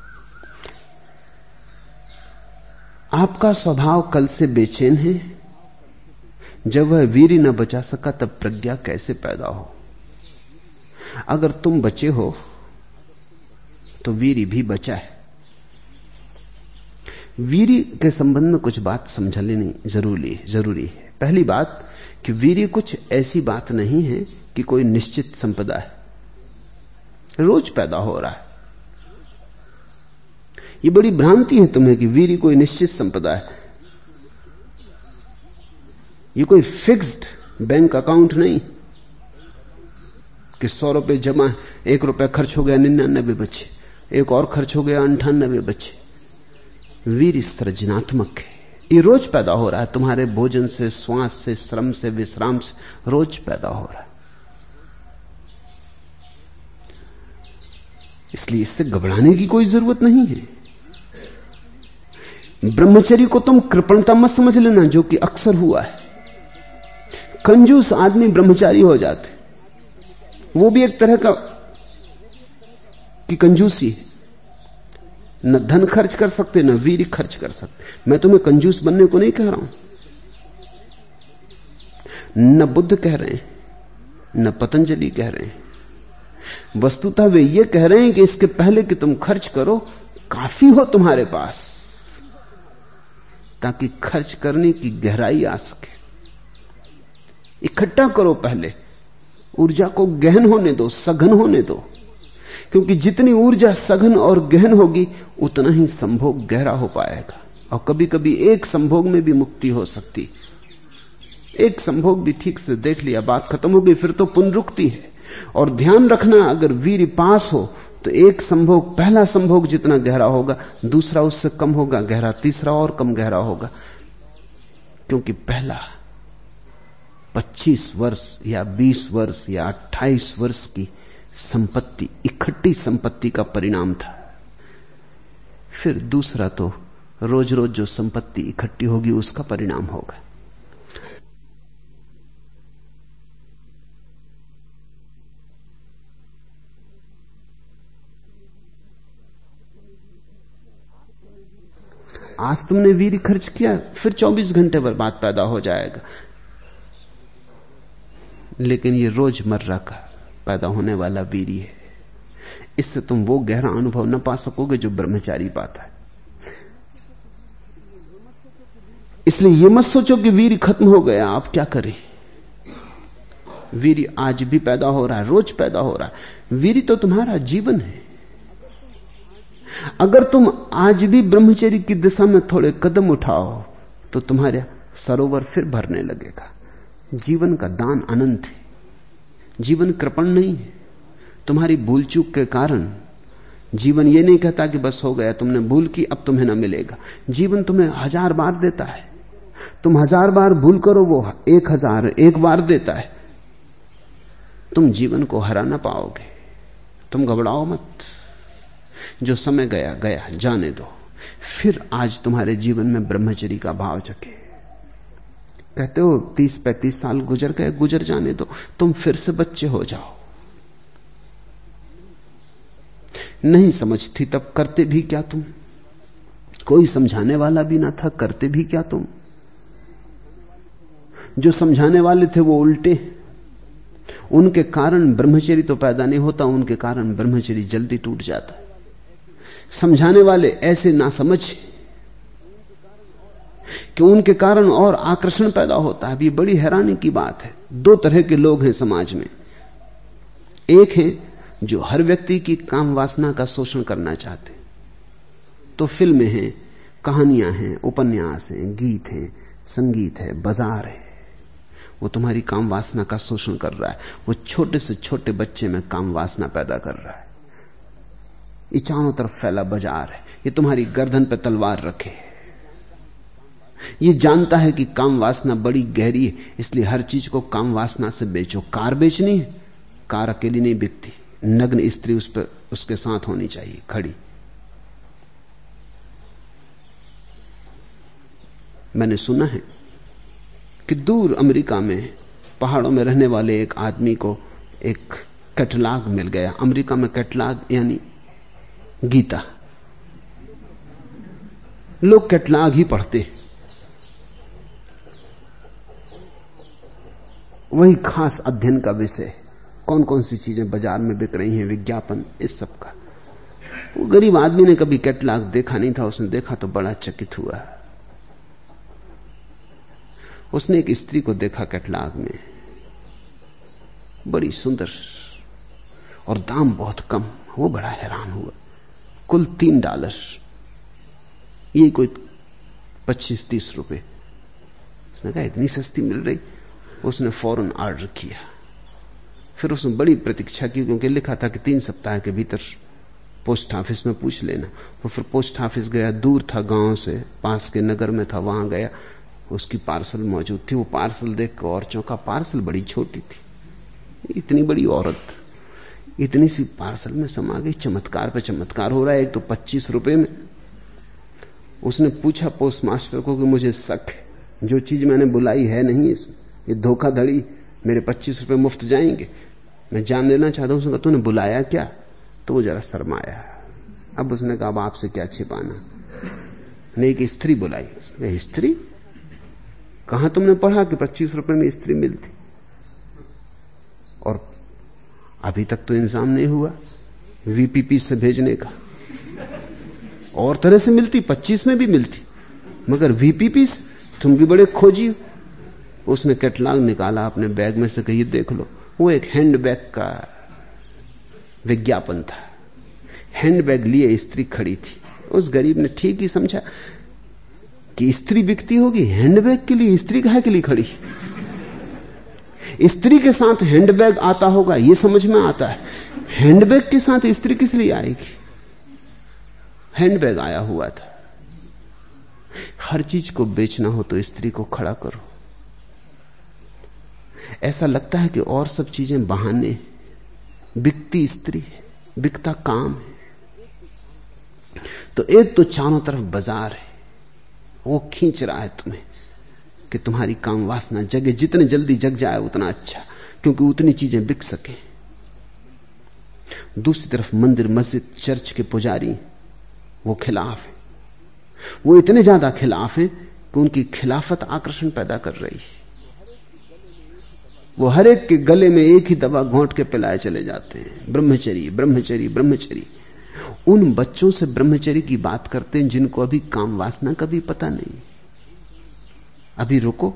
आपका स्वभाव कल से बेचैन है। जब वह वीर न बचा सका तब प्रज्ञा कैसे पैदा हो। अगर तुम बचे हो तो वीर भी बचा है। वीर के संबंध में कुछ बात समझ लेनी जरूरी है। पहली बात कि वीर कुछ ऐसी बात नहीं है कि कोई निश्चित संपदा है, रोज पैदा हो रहा है। ये बड़ी भ्रांति है तुम्हें कि वीर कोई निश्चित संपदा है। ये कोई फिक्स्ड बैंक अकाउंट नहीं कि 100 रुपए जमा, 1 रुपया खर्च हो गया 99 बचे, एक और खर्च हो गया 98 बचे। वीर सृजनात्मक है, ये रोज पैदा हो रहा है। तुम्हारे भोजन से, श्वास से, श्रम से, विश्राम से रोज पैदा हो रहा है। इसलिए इससे घबराने की कोई जरूरत नहीं है। ब्रह्मचर्य को तुम कृपणता मत समझ लेना, जो कि अक्सर हुआ है। कंजूस आदमी ब्रह्मचारी हो जाते, वो भी एक तरह का की कंजूसी है। न धन खर्च कर सकते, न वीर खर्च कर सकते। मैं तुम्हें कंजूस बनने को नहीं कह रहा हूं, न बुद्ध कह रहे हैं, न पतंजलि कह रहे हैं। वस्तुतः वे ये कह रहे हैं कि इसके पहले कि तुम खर्च करो, काफी हो तुम्हारे पास, ताकि खर्च करने की गहराई आ सके। इकट्ठा करो, पहले ऊर्जा को गहन होने दो, सघन होने दो, क्योंकि जितनी ऊर्जा सघन और गहन होगी उतना ही संभोग गहरा हो पाएगा। और कभी कभी एक संभोग में भी मुक्ति हो सकती। एक संभोग भी ठीक से देख लिया, बात खत्म हो गई, फिर तो पुनरुक्ति है। और ध्यान रखना, अगर वीर पास हो तो एक संभोग, पहला संभोग जितना गहरा होगा, दूसरा उससे कम होगा गहरा, तीसरा और कम गहरा होगा, क्योंकि पहला 25 वर्ष या 20 वर्ष या 28 वर्ष की संपत्ति, इकट्ठी संपत्ति का परिणाम था। फिर दूसरा तो रोज रोज जो संपत्ति इकट्ठी होगी उसका परिणाम होगा। आज तुमने वीर खर्च किया, फिर 24 घंटे बाद पैदा हो जाएगा। लेकिन ये रोजमर्रा का पैदा होने वाला वीर है, इससे तुम वो गहरा अनुभव न पा सकोगे जो ब्रह्मचारी पाता है। इसलिए ये मत सोचो कि वीर खत्म हो गया, आप क्या करें। वीर आज भी पैदा हो रहा है, रोज पैदा हो रहा है। वीर तो तुम्हारा जीवन है। अगर तुम आज भी ब्रह्मचर्य की दिशा में थोड़े कदम उठाओ तो तुम्हारा सरोवर फिर भरने लगेगा। जीवन का दान अनंत है, जीवन कृपण नहीं है। तुम्हारी भूल चूक के कारण जीवन ये नहीं कहता कि बस हो गया, तुमने भूल की अब तुम्हें ना मिलेगा। जीवन तुम्हें 1000 बार देता है। तुम 1000 बार भूल करो, वो 1001 बार देता है। तुम जीवन को हरा ना पाओगे। तुम घबराओ मत, जो समय गया गया, जाने दो। फिर आज तुम्हारे जीवन में ब्रह्मचर्य का भाव जगे। कहते हो 30-35 साल गुजर गए, गुजर जाने दो, तुम फिर से बच्चे हो जाओ। नहीं समझ थी तब करते भी क्या तुम? कोई समझाने वाला भी ना था, करते भी क्या तुम? जो समझाने वाले थे वो उल्टे। उनके कारण ब्रह्मचर्य तो पैदा नहीं होता, उनके कारण ब्रह्मचर्य जल्दी टूट जाता है। समझाने वाले ऐसे ना समझ कि उनके कारण और आकर्षण पैदा होता है। ये बड़ी हैरानी की बात है। 2 तरह के लोग हैं समाज में। एक है जो हर व्यक्ति की काम वासना का शोषण करना चाहते, तो फिल्में हैं, कहानियां हैं, उपन्यास हैं, गीत हैं, संगीत है, बाजार है। वो तुम्हारी काम वासना का शोषण कर रहा है। वो छोटे से छोटे बच्चे में काम वासना पैदा कर रहा है। ये चारों तरफ फैला बाजार है। ये तुम्हारी गर्दन पर तलवार रखे। ये जानता है कि काम वासना बड़ी गहरी है, इसलिए हर चीज को काम वासना से बेचो। कार बेचनी है, कार अकेली नहीं बिकती, नग्न स्त्री उस पर उसके साथ होनी चाहिए खड़ी। मैंने सुना है कि दूर अमेरिका में पहाड़ों में रहने वाले एक आदमी को एक कैटलॉग मिल गया। अमेरिका में कैटलॉग यानी गीता। लोग कैटलॉग ही पढ़ते, वही खास अध्ययन का विषय। कौन कौन सी चीजें बाजार में बिक रही हैं, विज्ञापन, इस सब का। वो गरीब आदमी ने कभी कैटलॉग देखा नहीं था, उसने देखा तो बड़ा चकित हुआ। उसने एक स्त्री को देखा कैटलॉग में, बड़ी सुंदर और दाम बहुत कम। वो बड़ा हैरान हुआ। कुल $3, ये कोई 25-30 रुपए। उसने कहा इतनी सस्ती मिल रही। उसने फौरन ऑर्डर किया। फिर उसने बड़ी प्रतीक्षा की, क्योंकि लिखा था कि 3 सप्ताह के भीतर पोस्ट ऑफिस में पूछ लेना। वो फिर पोस्ट ऑफिस गया, दूर था गांव से, पास के नगर में था, वहां गया। उसकी पार्सल मौजूद थी। वो पार्सल देख कर और चौंका। पार्सल बड़ी छोटी थी। इतनी बड़ी औरत इतनी सी पार्सल में समा गई। चमत्कार पे चमत्कार हो रहा है। एक तो 25 रुपए में। उसने पूछा पोस्ट मास्टर को कि मुझे शक है, जो चीज मैंने बुलाई है नहीं इसमें, ये धोखाधड़ी, मेरे 25 रुपए मुफ्त जाएंगे। मैं जान लेना चाहता हूं। उसने कहा तूने बुलाया क्या? तो वो जरा शर्माया। अब उसने कहा अब आपसे क्या छिपाना। नहीं कि स्त्री बुलाई। स्त्री? कहां तुमने पढ़ा कि 25 रुपए में स्त्री मिलती? और अभी तक तो इंतजाम नहीं हुआ वीपीपी से भेजने का। और तरह से मिलती, 25 में भी मिलती, मगर वीपीपी से तुम भी बड़े खोजी। उसने कैटलॉग निकाला अपने बैग में से, कही देख लो। वो एक हैंडबैग का विज्ञापन था। हैंडबैग लिए स्त्री खड़ी थी। उस गरीब ने ठीक ही समझा कि स्त्री बिकती होगी, हैंडबैग के लिए स्त्री काहे के लिए खड़ी? स्त्री के साथ हैंडबैग आता होगा, ये समझ में आता है। हैंडबैग के साथ स्त्री किस लिए आएगी? हैंडबैग आया हुआ था। हर चीज को बेचना हो तो स्त्री को खड़ा करो। ऐसा लगता है कि और सब चीजें बहाने हैं। बिकती स्त्री है, बिकता काम है। तो एक तो चारों तरफ बाजार है, वो खींच रहा है तुम्हें कि तुम्हारी काम वासना जगे, जितने जल्दी जग जाए उतना अच्छा, क्योंकि उतनी चीजें बिक सके। दूसरी तरफ मंदिर, मस्जिद, चर्च के पुजारी वो खिलाफ है। वो इतने ज्यादा खिलाफ हैं कि उनकी खिलाफत आकर्षण पैदा कर रही है। वो हर एक के गले में एक ही दवा घोंट के पिलाए चले जाते हैं, ब्रह्मचर्य ब्रह्मचर्य ब्रह्मचर्य। उन बच्चों से ब्रह्मचर्य की बात करते हैं जिनको अभी काम वासना का भी पता नहीं। अभी रुको।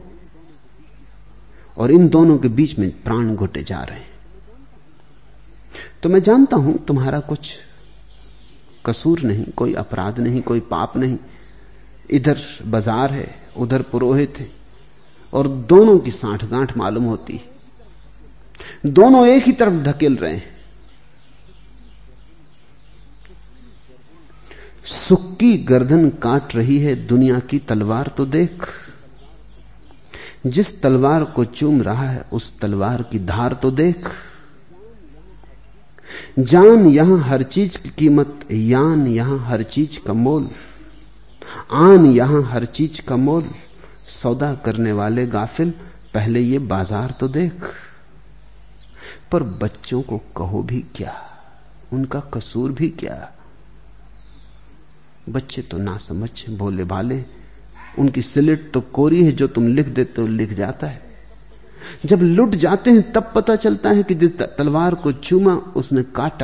और इन दोनों के बीच में प्राण घुटे जा रहे हैं। तो मैं जानता हूं तुम्हारा कुछ कसूर नहीं, कोई अपराध नहीं, कोई पाप नहीं। इधर बाजार है, उधर पुरोहित है, और दोनों की साठगांठ मालूम होती है। दोनों एक ही तरफ धकेल रहे हैं। सुख की गर्दन काट रही है दुनिया की तलवार तो देख। जिस तलवार को चूम रहा है उस तलवार की धार तो देख। जान यहां हर चीज की कीमत, यान यहां हर चीज का मोल, आन यहां हर चीज का मोल। सौदा करने वाले गाफिल, पहले ये बाजार तो देख। पर बच्चों को कहो भी क्या, उनका कसूर भी क्या। बच्चे तो ना समझ भोले भाले, उनकी स्लेट तो कोरी है, जो तुम लिख देते हो लिख जाता है। जब लुट जाते हैं तब पता चलता है कि जिस तलवार को चूमा उसने काटा।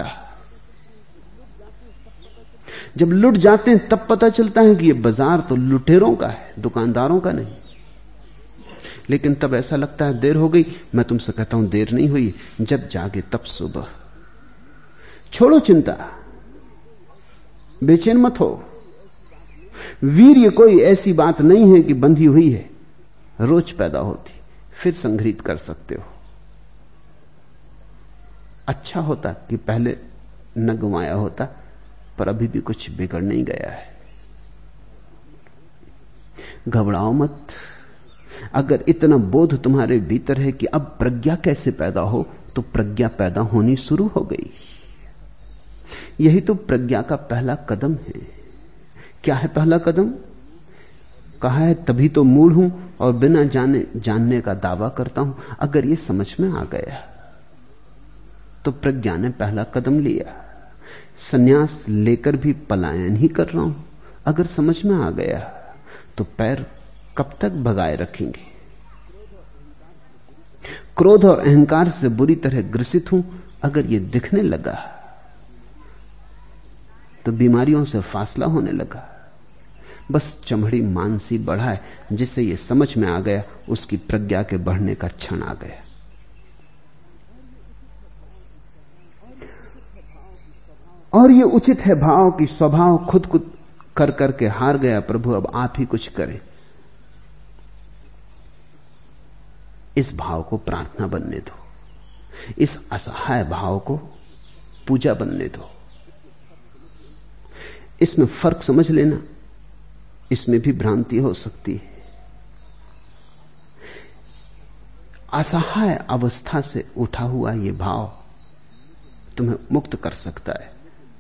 जब लुट जाते हैं तब पता चलता है कि ये बाजार तो लुटेरों का है, दुकानदारों का नहीं। लेकिन तब ऐसा लगता है देर हो गई। मैं तुमसे कहता हूं देर नहीं हुई, जब जागे तब सुबह। छोड़ो चिंता, बेचैन मत हो। वीर्य कोई ऐसी बात नहीं है कि बंधी हुई है, रोज पैदा होती, फिर संग्रहित कर सकते हो। अच्छा होता कि पहले न गंवाया होता, पर अभी भी कुछ बिगड़ नहीं गया है। घबराओ मत। अगर इतना बोध तुम्हारे भीतर है कि अब प्रज्ञा कैसे पैदा हो, तो प्रज्ञा पैदा होनी शुरू हो गई। यही तो प्रज्ञा का पहला कदम है। क्या है पहला कदम? कहा है तभी तो मूढ़ हूं और बिना जाने जानने का दावा करता हूं। अगर ये समझ में आ गया तो प्रज्ञा ने पहला कदम लिया। संन्यास लेकर भी पलायन ही कर रहा हूं। अगर समझ में आ गया तो पैर कब तक भगाए रखेंगे? क्रोध और अहंकार से बुरी तरह ग्रसित हूं। अगर ये दिखने लगा तो बीमारियों से फासला होने लगा। बस चमड़ी मानसी बढ़ा है। जिसे ये समझ में आ गया उसकी प्रज्ञा के बढ़ने का क्षण आ गया। और ये उचित है भाव की स्वभाव खुद कर करके हार गया। प्रभु अब आप ही कुछ करें। इस भाव को प्रार्थना बनने दो, इस असहाय भाव को पूजा बनने दो। इसमें फर्क समझ लेना, इसमें भी भ्रांति हो सकती है। असहाय अवस्था से उठा हुआ यह भाव तुम्हें मुक्त कर सकता है,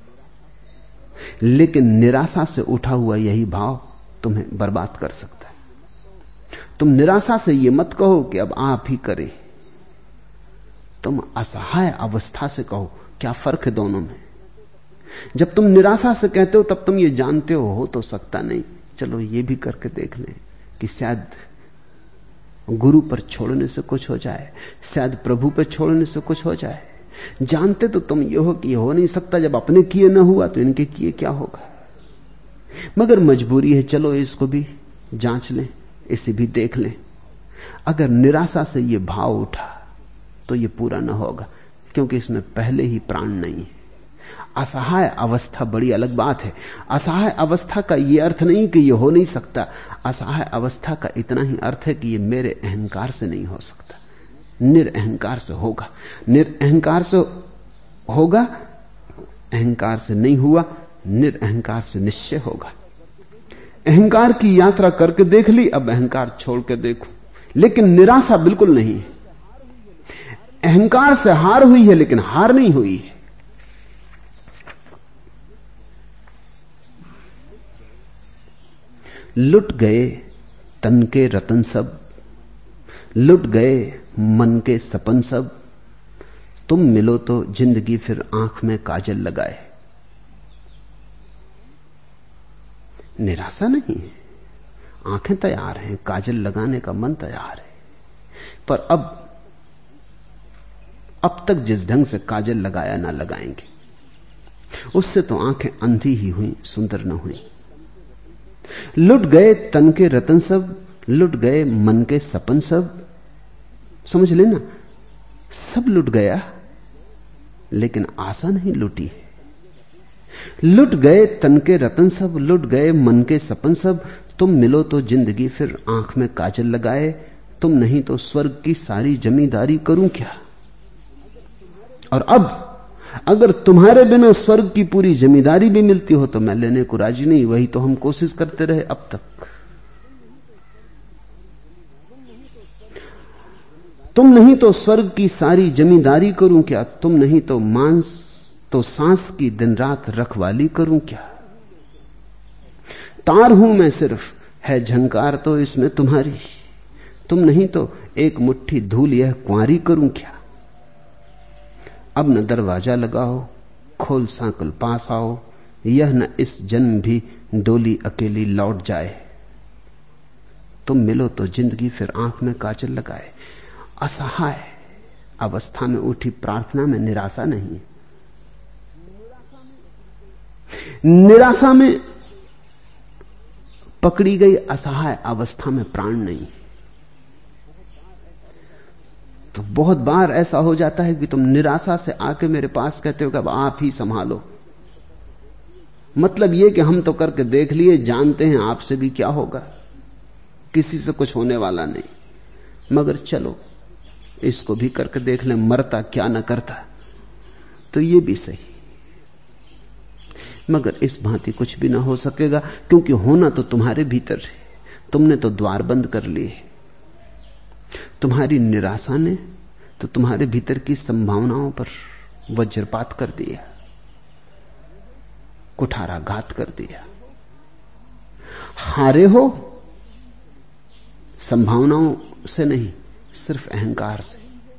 लेकिन निराशा से उठा हुआ यही भाव तुम्हें बर्बाद कर सकता है। तुम निराशा से यह मत कहो कि अब आप ही करें, तुम असहाय अवस्था से कहो। क्या फर्क है दोनों में? जब तुम निराशा से कहते हो तब तुम ये जानते हो तो सकता नहीं, चलो ये भी करके देख लें कि शायद गुरु पर छोड़ने से कुछ हो जाए, शायद प्रभु पर छोड़ने से कुछ हो जाए। जानते तो तुम ये हो कि ये हो नहीं सकता। जब अपने किए न हुआ तो इनके किए क्या होगा? मगर मजबूरी है, चलो इसको भी जांच लें, इसे भी देख लें। अगर निराशा से ये भाव उठा तो ये पूरा न होगा, क्योंकि इसमें पहले ही प्राण नहीं है। असहाय अवस्था बड़ी अलग बात है। असहाय अवस्था का यह अर्थ नहीं कि यह हो नहीं सकता। असहाय अवस्था का इतना ही अर्थ है कि यह मेरे अहंकार से नहीं हो सकता, निरअहंकार से होगा। निरअहंकार से होगा, अहंकार से नहीं हुआ, निरअहंकार से निश्चय होगा। अहंकार की यात्रा करके देख ली, अब अहंकार छोड़ के देखो। लेकिन निराशा बिल्कुल नहीं है। अहंकार से हार हुई है, लेकिन हार नहीं हुई है। लुट गए तन के रतन सब, लुट गए मन के सपन सब, तुम मिलो तो जिंदगी फिर आंख में काजल लगाए। निराशा नहीं है, आंखें तैयार हैं, काजल लगाने का मन तैयार है, पर अब तक जिस ढंग से काजल लगाया ना लगाएंगे, उससे तो आंखें अंधी ही हुई, सुंदर न हुई। लुट गए तन के रतन सब, लुट गए मन के सपन सब, समझ लेना, सब लुट गया, लेकिन आशा नहीं लुटी है। लुट गए तन के रतन सब, लुट गए मन के सपन सब, तुम मिलो तो जिंदगी फिर आंख में काजल लगाए। तुम नहीं तो स्वर्ग की सारी जमींदारी करूं क्या। और अब अगर तुम्हारे बिना स्वर्ग की पूरी जमींदारी भी मिलती हो तो मैं लेने को राजी नहीं। वही तो हम कोशिश करते रहे अब तक। तुम नहीं तो स्वर्ग की सारी जमींदारी करूं क्या, तुम नहीं तो मांस तो सांस की दिन रात रखवाली करूं क्या। तार हूं मैं सिर्फ, है झंकार तो इसमें तुम्हारी, तुम नहीं तो एक मुट्ठी धूल यह कुंवारी करूं क्या। अब न दरवाजा लगाओ, खोल सांकल पास आओ, यह न इस जन्म भी डोली अकेली लौट जाए। तुम मिलो तो जिंदगी फिर आंख में काजल लगाए। असहाय अवस्था में उठी प्रार्थना में निराशा नहीं, निराशा में पकड़ी गई असहाय अवस्था में प्राण नहीं। तो बहुत बार ऐसा हो जाता है कि तुम निराशा से आके मेरे पास कहते हो कि अब आप ही संभालो। मतलब यह कि हम तो करके देख लिए, जानते हैं आपसे भी क्या होगा, किसी से कुछ होने वाला नहीं, मगर चलो इसको भी करके देख लें, मरता क्या न करता। तो ये भी सही, मगर इस भांति कुछ भी ना हो सकेगा, क्योंकि होना तो तुम्हारे भीतर है। तुमने तो द्वार बंद कर लिए। तुम्हारी निराशा ने तो तुम्हारे भीतर की संभावनाओं पर वज्रपात कर दिया, कुठाराघात कर दिया। हारे हो संभावनाओं से नहीं, सिर्फ अहंकार से।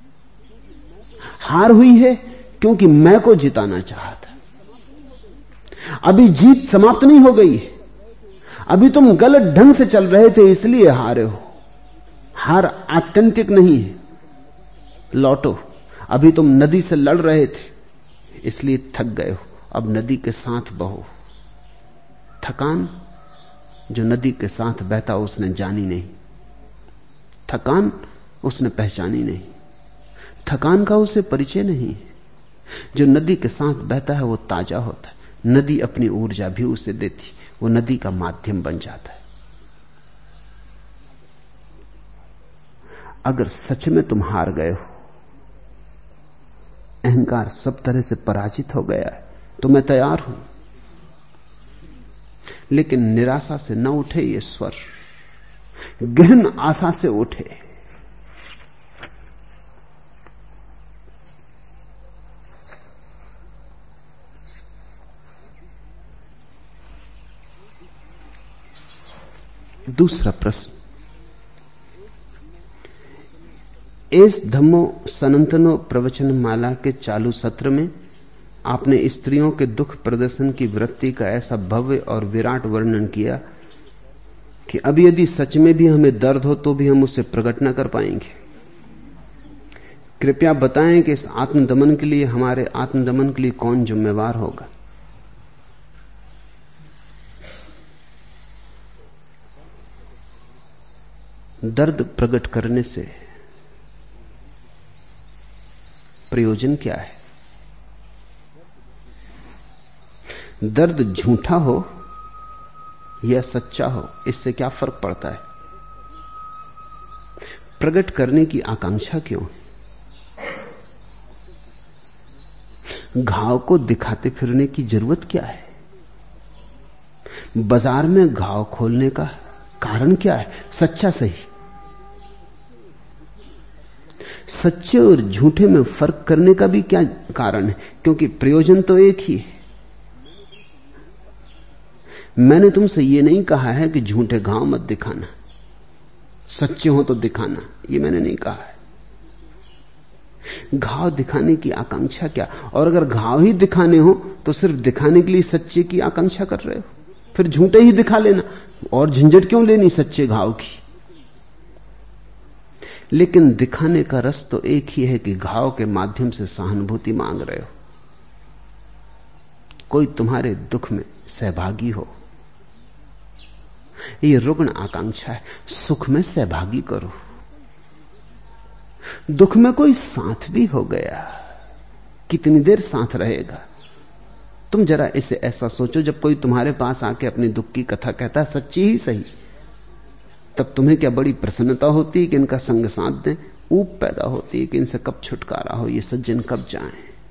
हार हुई है क्योंकि मैं को जिताना चाहा था। अभी जीत समाप्त नहीं हो गई है, अभी तुम गलत ढंग से चल रहे थे इसलिए हारे हो। हार ऑथेंटिक नहीं है, लौटो। अभी तुम नदी से लड़ रहे थे इसलिए थक गए हो, अब नदी के साथ बहो। थकान जो नदी के साथ बहता उसने जानी नहीं, थकान उसने पहचानी नहीं, थकान का उसे परिचय नहीं। जो नदी के साथ बहता है वो ताजा होता है, नदी अपनी ऊर्जा भी उसे देती, वो नदी का माध्यम बन जाता है। अगर सच में तुम हार गए हो, अहंकार सब तरह से पराजित हो गया है, तो मैं तैयार हूं। लेकिन निराशा से न उठे ये स्वर, गहन आशा से उठे। दूसरा प्रश्न, एस धम्मो सनातनो प्रवचन माला के चालू सत्र में आपने स्त्रियों के दुख प्रदर्शन की वृत्ति का ऐसा भव्य और विराट वर्णन किया कि अब यदि सच में भी हमें दर्द हो तो भी हम उसे प्रकट न कर पाएंगे। कृपया बताएं कि इस आत्मदमन के लिए, हमारे आत्मदमन के लिए कौन जिम्मेवार होगा। दर्द प्रकट करने से प्रयोजन क्या है। दर्द झूठा हो या सच्चा हो, इससे क्या फर्क पड़ता है। प्रकट करने की आकांक्षा क्यों है। घाव को दिखाते फिरने की जरूरत क्या है। बाजार में घाव खोलने का कारण क्या है। सच्चा सही, सच्चे और झूठे में फर्क करने का भी क्या कारण है? क्योंकि प्रयोजन तो एक ही है। मैंने तुमसे यह नहीं कहा है कि झूठे घाव मत दिखाना, सच्चे हो तो दिखाना, ये मैंने नहीं कहा है। घाव दिखाने की आकांक्षा क्या? और अगर घाव ही दिखाने हो तो सिर्फ दिखाने के लिए सच्चे की आकांक्षा कर रहे हो, फिर झूठे ही दिखा लेना, और झंझट क्यों लेनी सच्चे घाव की? लेकिन दिखाने का रस तो एक ही है कि घाव के माध्यम से सहानुभूति मांग रहे हो, कोई तुम्हारे दुख में सहभागी हो। ये रुग्ण आकांक्षा है। सुख में सहभागी करो, दुख में कोई साथ भी हो गया, कितनी देर साथ रहेगा? तुम जरा इसे ऐसा सोचो, जब कोई तुम्हारे पास आके अपने दुख की कथा कहता है, सच्ची ही सही, तब तुम्हें क्या बड़ी प्रसन्नता होती है कि इनका संग साथ दें? ऊब पैदा होती है कि इनसे कब छुटकारा हो, ये सज्जन कब जाएं।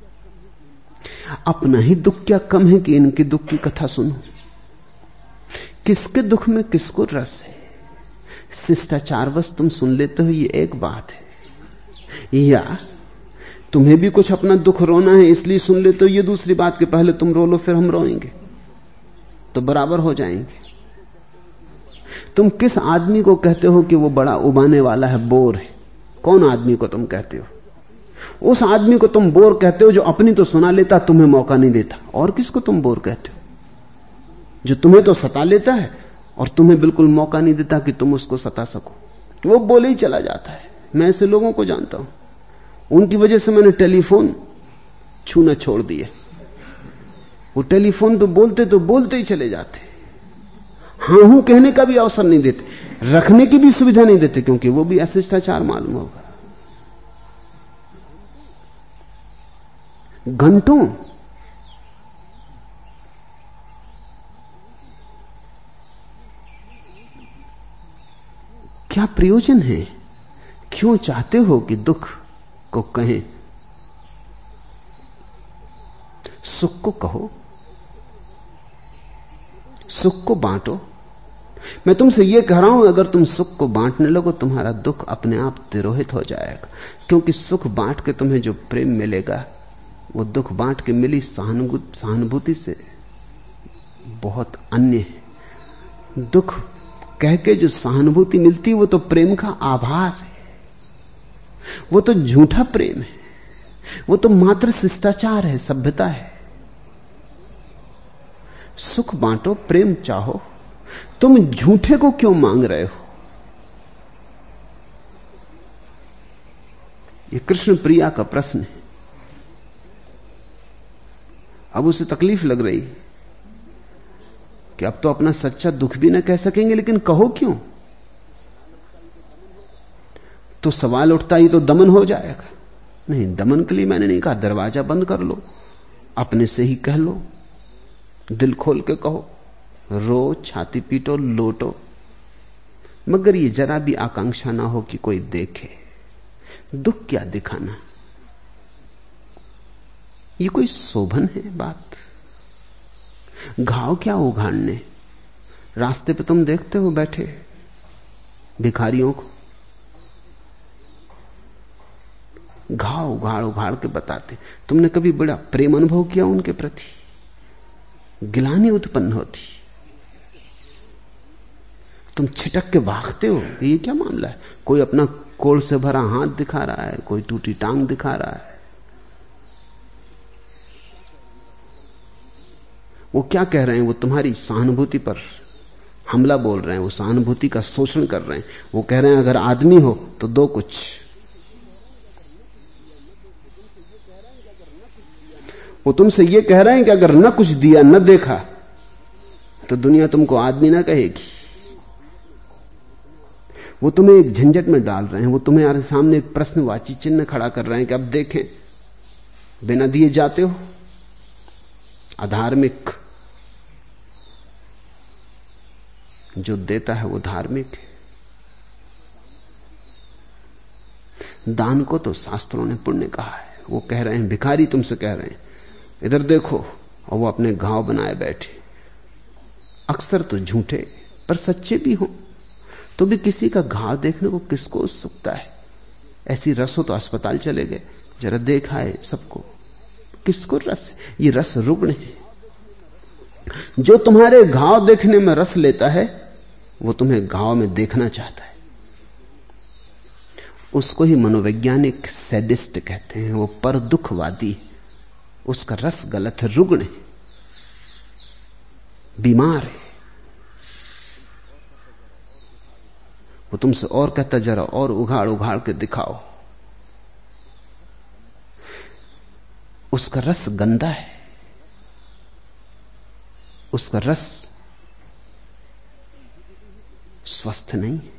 अपना ही दुख क्या कम है कि इनके दुख की कथा सुनो? किसके दुख में किसको रस है? शिष्टाचारवश तुम सुन लेते हो, ये एक बात है, या तुम्हें भी कुछ अपना दुख रोना है इसलिए सुन लेते हो, ये दूसरी बात कि पहले तुम रो लो फिर हम रोएंगे, तो बराबर हो जाएंगे। तुम किस आदमी को कहते हो कि वो बड़ा उबाने वाला है, बोर है? कौन आदमी को तुम कहते हो? उस आदमी को तुम बोर कहते हो जो अपनी तो सुना लेता, तुम्हें मौका नहीं देता। और किसको तुम बोर कहते हो? जो तुम्हें तो सता लेता है और तुम्हें बिल्कुल मौका नहीं देता कि तुम उसको सता सको, वो बोले ही चला जाता है। मैं ऐसे लोगों को जानता हूं, उनकी वजह से मैंने टेलीफोन छूना छोड़ दिया। वो टेलीफोन पे बोलते तो बोलते ही चले जाते, हां हूं कहने का भी अवसर नहीं देते, रखने की भी सुविधा नहीं देते, क्योंकि वो भी अशिष्टाचार मालूम होगा। घंटों क्या प्रयोजन है? क्यों चाहते हो कि दुख को कहें? सुख को कहो, सुख को बांटो। मैं तुमसे यह कह रहा हूं, अगर तुम सुख को बांटने लगो तुम्हारा दुख अपने आप तिरोहित हो जाएगा, क्योंकि सुख बांट के तुम्हें जो प्रेम मिलेगा वो दुख बांट के मिली सहानुभूति से बहुत अन्य है। दुख कह के जो सहानुभूति मिलती है वो तो प्रेम का आभास है, वो तो झूठा प्रेम है, वो तो मात्र शिष्टाचार है, सभ्यता है। सुख बांटो, प्रेम चाहो, तुम झूठे को क्यों मांग रहे हो? ये कृष्ण प्रिया का प्रश्न है। अब उसे तकलीफ लग रही कि अब तो अपना सच्चा दुख भी न कह सकेंगे, लेकिन कहो क्यों? तो सवाल उठता ही तो दमन हो जाएगा। नहीं, दमन के लिए मैंने नहीं कहा, दरवाजा बंद कर लो, अपने से ही कह लो, दिल खोल के कहो, रो, छाती पीटो, लोटो, मगर ये जरा भी आकांक्षा ना हो कि कोई देखे। दुख क्या दिखाना? ये कोई शोभन है बात? घाव क्या उघाड़ने? रास्ते पे तुम देखते हो बैठे भिखारियों को, घाव उघाड़ उघाड़ के बताते। तुमने कभी बड़ा प्रेम अनुभव किया उनके प्रति? गिलानी उत्पन्न होती, तुम छिटक के भागते हो। ये क्या मामला है? कोई अपना कोल से भरा हाथ दिखा रहा है, कोई टूटी टांग दिखा रहा है। वो क्या कह रहे हैं? वो तुम्हारी सहानुभूति पर हमला बोल रहे हैं, वो सहानुभूति का शोषण कर रहे हैं। वो कह रहे हैं अगर आदमी हो तो दो कुछ। वो तुमसे ये कह रहे हैं कि अगर न कुछ दिया, न देखा, तो दुनिया तुमको आदमी ना कहेगी। वो तुम्हें एक झंझट में डाल रहे हैं, वो तुम्हें सामने एक प्रश्नवाची चिन्ह खड़ा कर रहे हैं कि अब देखें, बिना दिए जाते हो, अधार्मिक। जो देता है वो धार्मिक है। दान को तो शास्त्रों ने पुण्य कहा है। वो कह रहे हैं, भिखारी तुमसे कह रहे हैं इधर देखो, और वो अपने घाव बनाए बैठे। अक्सर तो झूठे पर सच्चे भी हो, तो भी किसी का घाव देखने को किसको उत्सुकता है? ऐसी रस हो तो अस्पताल चले गए, जरा देखाए सबको। किसको रस है? ये रस रुग्ण है। जो तुम्हारे घाव देखने में रस लेता है वो तुम्हें घाव में देखना चाहता है। उसको ही मनोवैज्ञानिक सैडिस्ट कहते हैं। वो पर दुखवादी है, उसका रस गलत है, रुग्ण है, बीमार है। वो तुमसे और कहता जरा और उघाड़ उघाड़ के दिखाओ। उसका रस गंदा है, उसका रस स्वस्थ नहीं है।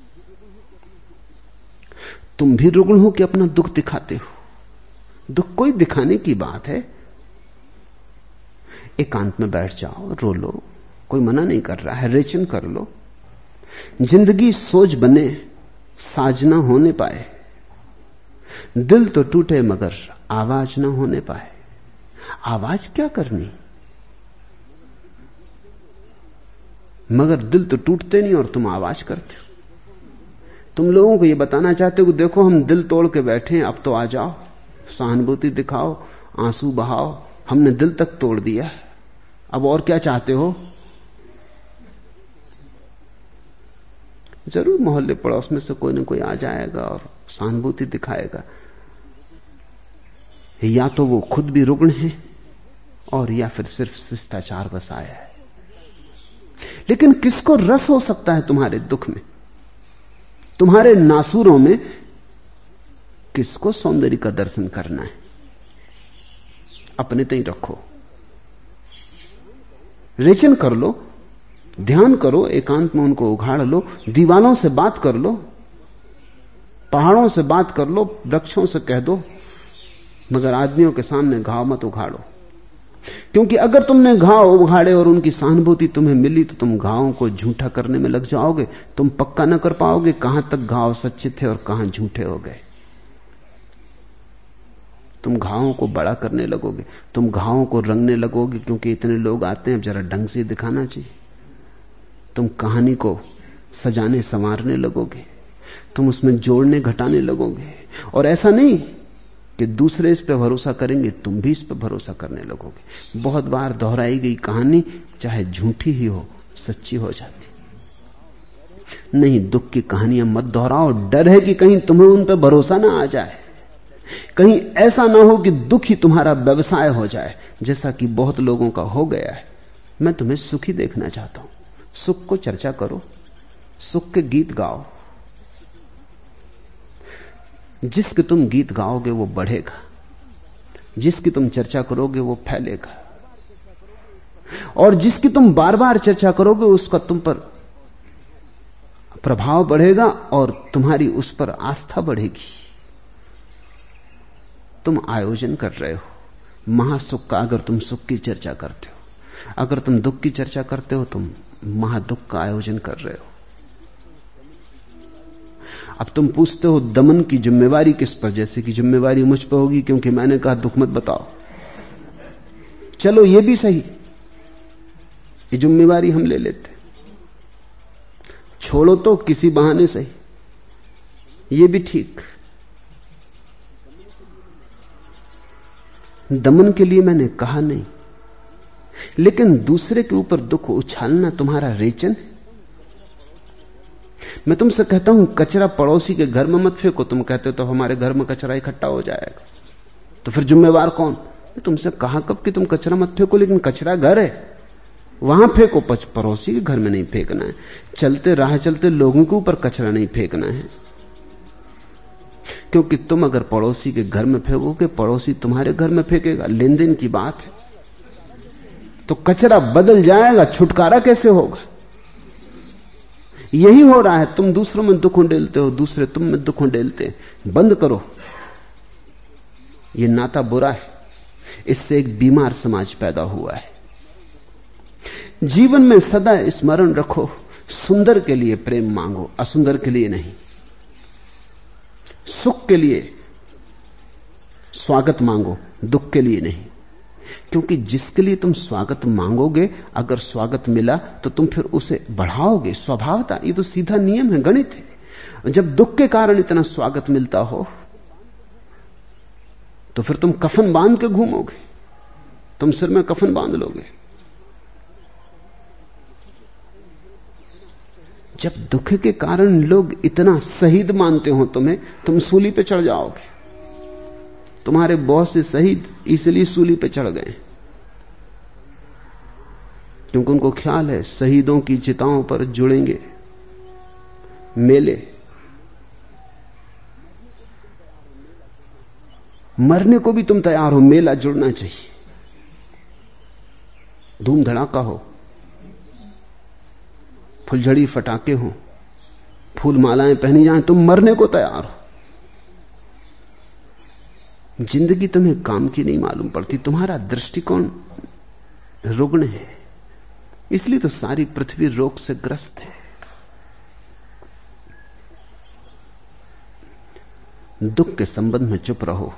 तुम भी रुग्ण हो कि अपना दुख दिखाते हो? दुख कोई दिखाने की बात है। एकांत में बैठ जाओ, रो लो, कोई मना नहीं कर रहा है, रेचन कर लो। जिंदगी सोच बने, साज ना होने पाए। दिल तो टूटे मगर आवाज ना होने पाए। आवाज क्या करनी? मगर दिल तो टूटते नहीं और तुम आवाज करते हो। तुम लोगों को यह बताना चाहते हो कि देखो हम दिल तोड़ के बैठे हैं, अब तो आ जाओ, सहानुभूति दिखाओ, आंसू बहाओ। हमने दिल तक तोड़ दिया, अब और क्या चाहते हो? जरूर मोहल्ले पड़ोस में से कोई न कोई आ जाएगा और सहानुभूति दिखाएगा। या तो वो खुद भी रुग्ण है और या फिर सिर्फ शिष्टाचार बस आया है। लेकिन किसको रस हो सकता है तुम्हारे दुख में, तुम्हारे नासूरों में? किसको सौंदर्य का दर्शन करना है? अपने तय रखो, रेचन कर लो, ध्यान करो, एकांत में उनको उघाड़ लो, दीवालों से बात कर लो, पहाड़ों से बात कर लो, वृक्षों से कह दो, मगर आदमियों के सामने घाव मत उघाड़ो। क्योंकि अगर तुमने घाव उघाड़े और उनकी सहानुभूति तुम्हें मिली तो तुम घावों को झूठा करने में लग जाओगे। तुम पक्का न कर पाओगे कहां तक घाव सच्चे थे और कहां झूठे हो गए। तुम घावों को बड़ा करने लगोगे, तुम घावों को रंगने लगोगे, क्योंकि इतने लोग आते हैं, जरा ढंग से दिखाना चाहिए। तुम कहानी को सजाने संवारने लगोगे, तुम उसमें जोड़ने घटाने लगोगे। और ऐसा नहीं कि दूसरे इस पे भरोसा करेंगे, तुम भी इस पे भरोसा करने लगोगे। बहुत बार दोहराई गई कहानी चाहे झूठी ही हो, सच्ची हो जाती। नहीं, दुख की कहानियां मत दोहराओ। डर है कि कहीं तुम्हें उन पे भरोसा ना आ जाए, कहीं ऐसा ना हो कि दुख ही तुम्हारा व्यवसाय हो जाए, जैसा कि बहुत लोगों का हो गया है। मैं तुम्हें सुखी देखना चाहता हूं। सुख को चर्चा करो, सुख के गीत गाओ। जिसके तुम गीत गाओगे वो बढ़ेगा, जिसकी तुम चर्चा करोगे वो फैलेगा, और जिसकी तुम बार बार चर्चा करोगे उसका तुम पर प्रभाव बढ़ेगा और तुम्हारी उस पर आस्था बढ़ेगी। तुम आयोजन कर रहे हो महासुख का, अगर तुम सुख की चर्चा करते हो। अगर तुम दुख की चर्चा करते हो तुम महादुख का आयोजन कर रहे हो। अब तुम पूछते हो दमन की जिम्मेवारी किस पर? जैसे कि जिम्मेवारी मुझ पर होगी क्योंकि मैंने कहा दुख मत बताओ। चलो ये भी सही, ये जिम्मेवारी हम ले लेते, छोड़ो तो किसी बहाने सही, ये भी ठीक। दमन के लिए मैंने कहा नहीं, लेकिन दूसरे के ऊपर दुख उछालना तुम्हारा रेचन है। मैं तुमसे कहता हूं कचरा पड़ोसी के घर में मत फेंको, तुम कहते हो तो हमारे घर में कचरा इकट्ठा हो जाएगा, तो फिर जिम्मेवार कौन? तुमसे कहा कब कि तुम कचरा मत फेंको, लेकिन कचरा घर है वहां फेंको, पड़ोसी के घर में नहीं फेंकना है। चलते राह चलते लोगों के ऊपर कचरा नहीं फेंकना है, क्योंकि तुम अगर पड़ोसी के घर में फेंकोगे पड़ोसी तुम्हारे घर में फेंकेगा। लेन देन की बात है, तो कचरा बदल जाएगा, छुटकारा कैसे होगा? यही हो रहा है, तुम दूसरों में दुख उंडेलते हो, दूसरे तुम में दुख उंडेलते हैं। बंद करो, ये नाता बुरा है, इससे एक बीमार समाज पैदा हुआ है। जीवन में सदा स्मरण रखो, सुंदर के लिए प्रेम मांगो, असुंदर के लिए नहीं। सुख के लिए स्वागत मांगो, दुख के लिए नहीं। क्योंकि जिसके लिए तुम स्वागत मांगोगे, अगर स्वागत मिला तो तुम फिर उसे बढ़ाओगे स्वभावता। ये तो सीधा नियम है, गणित है। जब दुख के कारण इतना स्वागत मिलता हो तो फिर तुम कफन बांध के घूमोगे, तुम सिर में कफन बांध लोगे। जब दुख के कारण लोग इतना शहीद मानते हो तुम्हें, तुम सूली पे चढ़ जाओगे। तुम्हारे बहुत से शहीद इसलिए सूली पे चढ़ गए क्योंकि उनको ख्याल है शहीदों की चिताओं पर जुड़ेंगे मेले। मरने को भी तुम तैयार हो, मेला जुड़ना चाहिए, धूम धड़ाका हो, फुलझड़ी फटाके हो, फूल मालाएं पहनी जाएं, तुम मरने को तैयार हो। जिंदगी तुम्हें काम की नहीं मालूम पड़ती, तुम्हारा दृष्टिकोण रुग्ण है, इसलिए तो सारी पृथ्वी रोग से ग्रस्त है। दुख के संबंध में चुप रहो।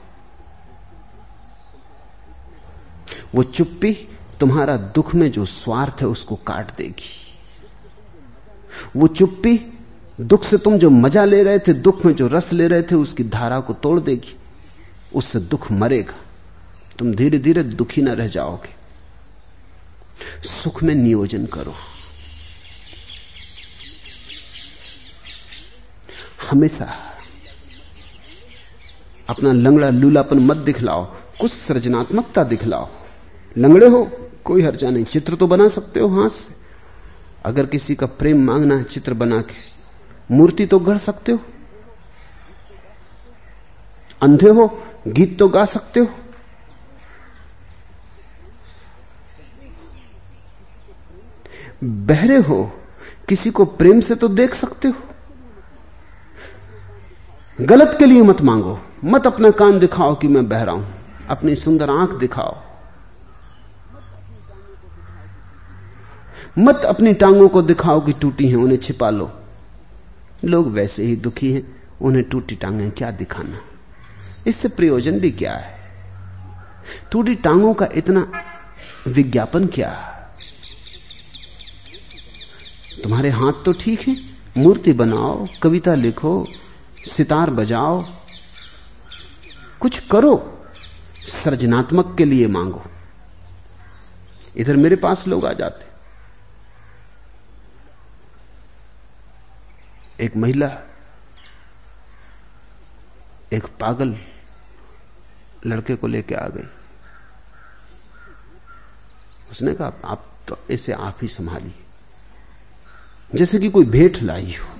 वो चुप्पी तुम्हारा दुख में जो स्वार्थ है उसको काट देगी। वो चुप्पी दुख से तुम जो मजा ले रहे थे, दुख में जो रस ले रहे थे, उसकी धारा को तोड़ देगी। उससे दुख मरेगा, तुम धीरे धीरे दुखी न रह जाओगे। सुख में नियोजन करो। हमेशा अपना लंगड़ा लूलापन मत दिखलाओ, कुछ सृजनात्मकता दिखलाओ। लंगड़े हो कोई हर्जा नहीं, चित्र तो बना सकते हो हाथ से। अगर किसी का प्रेम मांगना है, चित्र बना के मूर्ति तो गढ़ सकते हो। अंधे हो गीत तो गा सकते हो। बहरे हो किसी को प्रेम से तो देख सकते हो। गलत के लिए मत मांगो, मत अपना कान दिखाओ कि मैं बहरा हूं, अपनी सुंदर आंख दिखाओ। मत अपनी टांगों को दिखाओ कि टूटी हैं, उन्हें छिपा लो। लोग वैसे ही दुखी हैं, उन्हें टूटी टांगें क्या दिखाना, इससे प्रयोजन भी क्या है। टूटी टांगों का इतना विज्ञापन क्या। तुम्हारे हाथ तो ठीक है, मूर्ति बनाओ, कविता लिखो, सितार बजाओ, कुछ करो, सृजनात्मक के लिए मांगो। इधर मेरे पास लोग आ जाते। एक महिला एक पागल लड़के को लेके आ गई। उसने कहा आप तो इसे आप ही संभालिए, जैसे कि कोई भेंट लाई हो।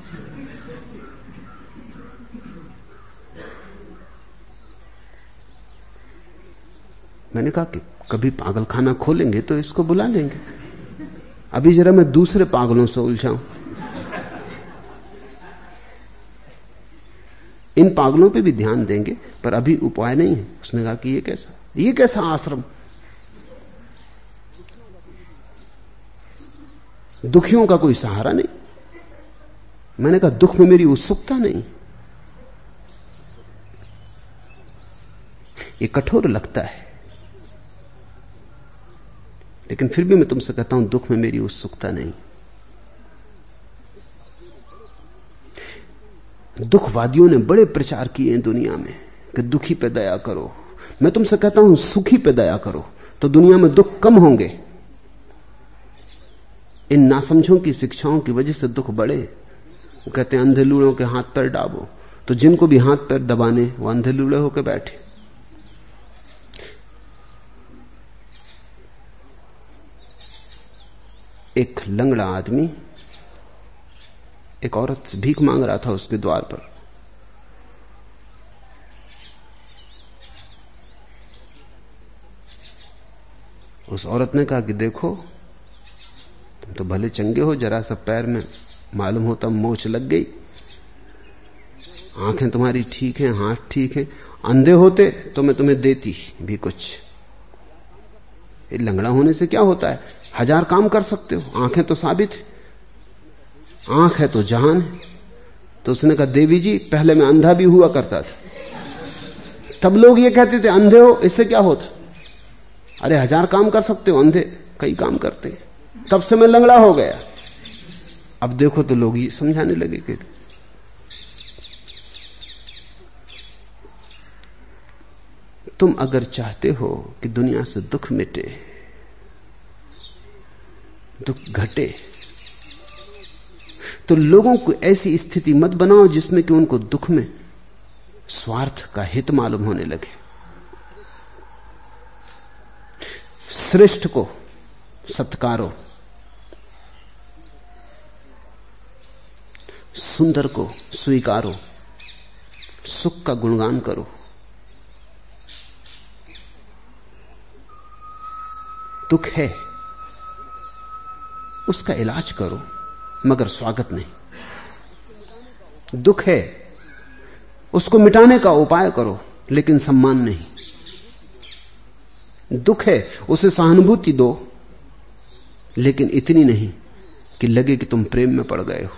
मैंने कहा कि कभी पागल खाना खोलेंगे तो इसको बुला लेंगे, अभी जरा मैं दूसरे पागलों से उलझाऊं। इन पागलों पे भी ध्यान देंगे, पर अभी उपाय नहीं है। उसने कहा कि ये कैसा आश्रम, दुखियों का कोई सहारा नहीं। मैंने कहा दुख में मेरी उत्सुकता नहीं। ये कठोर लगता है, लेकिन फिर भी मैं तुमसे कहता हूं दुख में मेरी उत्सुकता नहीं। दुखवादियों ने बड़े प्रचार किए हैं दुनिया में कि दुखी पे दया करो। मैं तुमसे कहता हूं सुखी पे दया करो, तो दुनिया में दुख कम होंगे। इन नासमझों की शिक्षाओं की वजह से दुख बढ़े। वो कहते हैं अंधे लूड़ों के हाथ पैर दाबो, तो जिनको भी हाथ पैर दबाने वो अंधे लूड़े होकर बैठे। एक लंगड़ा आदमी एक औरत से भीख मांग रहा था उसके द्वार पर। उस औरत ने कहा कि देखो तुम तो भले चंगे हो, जरा सा पैर में मालूम होता मोच लग गई, आंखें तुम्हारी ठीक हैं, हाथ ठीक हैं, अंधे होते तो मैं तुम्हें देती भी कुछ। ये लंगड़ा होने से क्या होता है, 1000 काम कर सकते हो, आंखें तो साबित है, आंख है तो जहान है। तो उसने कहा देवी जी पहले मैं अंधा भी हुआ करता था, तब लोग ये कहते थे अंधे हो इससे क्या होता, अरे 1000 काम कर सकते हो, अंधे कई काम करते, तब से मैं लंगड़ा हो गया। अब देखो तो लोग ये समझाने लगे कि तुम अगर चाहते हो कि दुनिया से दुख मिटे, दुख घटे, तो लोगों को ऐसी स्थिति मत बनाओ जिसमें कि उनको दुख में स्वार्थ का हित मालूम होने लगे। श्रेष्ठ को सत्कारो, सुंदर को स्वीकारो, सुख का गुणगान करो। दुख है, उसका इलाज करो, मगर स्वागत नहीं। दुख है, उसको मिटाने का उपाय करो, लेकिन सम्मान नहीं। दुख है, उसे सहानुभूति दो, लेकिन इतनी नहीं कि लगे कि तुम प्रेम में पड़ गए हो।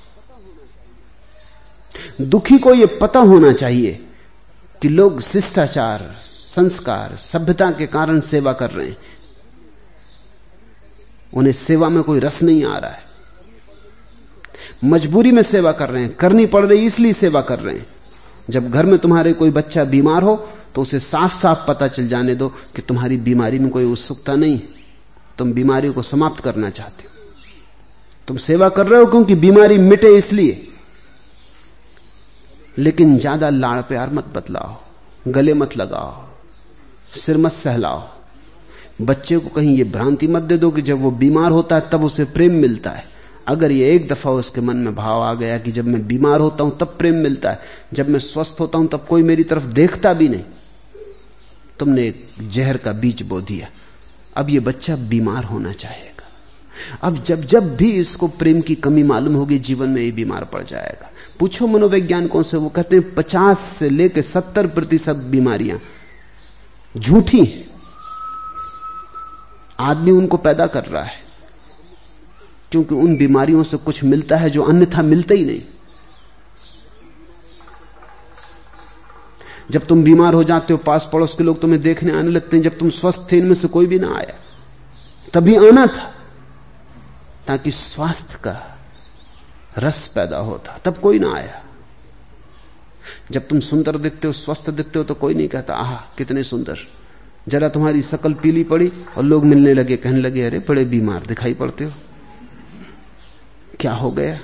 दुखी को यह पता होना चाहिए कि लोग शिष्टाचार, संस्कार, सभ्यता के कारण सेवा कर रहे हैं। उन्हें सेवा में कोई रस नहीं आ रहा है, मजबूरी में सेवा कर रहे हैं, करनी पड़ रही इसलिए सेवा कर रहे हैं। जब घर में तुम्हारे कोई बच्चा बीमार हो तो उसे साफ साफ पता चल जाने दो कि तुम्हारी बीमारी में कोई उत्सुकता नहीं है, तुम बीमारी को समाप्त करना चाहते हो। तुम सेवा कर रहे हो क्योंकि बीमारी मिटे इसलिए। लेकिन ज्यादा लाड़ प्यार मत बतलाओ, गले मत लगाओ, सिर मत सहलाओ। बच्चे को कहीं ये भ्रांति मत दे दो कि जब वो बीमार होता है तब उसे प्रेम मिलता है। अगर ये एक दफा उसके मन में भाव आ गया कि जब मैं बीमार होता हूं तब प्रेम मिलता है, जब मैं स्वस्थ होता हूं तब कोई मेरी तरफ देखता भी नहीं, तुमने एक जहर का बीज बो दिया। अब ये बच्चा बीमार होना चाहेगा। अब जब जब भी इसको प्रेम की कमी मालूम होगी, जीवन में ये बीमार पड़ जाएगा। पूछो मनोवैज्ञानिकों से, वो कहते हैं 50 से लेकर 70% बीमारियां झूठी हैं। आदमी उनको पैदा कर रहा है क्योंकि उन बीमारियों से कुछ मिलता है जो अन्यथा मिलता ही नहीं। जब तुम बीमार हो जाते हो, पास पड़ोस के लोग तुम्हें देखने आने लगते हैं। जब तुम स्वस्थ थे, इनमें से कोई भी ना आया। तभी आना था ताकि स्वास्थ्य का रस पैदा होता, तब कोई ना आया। जब तुम सुंदर दिखते हो, स्वस्थ दिखते हो, तो कोई नहीं कहता आहा कितने सुंदर। जरा तुम्हारी शक्ल पीली पड़ी और लोग मिलने लगे, कहने लगे अरे बड़े बीमार दिखाई पड़ते हो, क्या हो गया।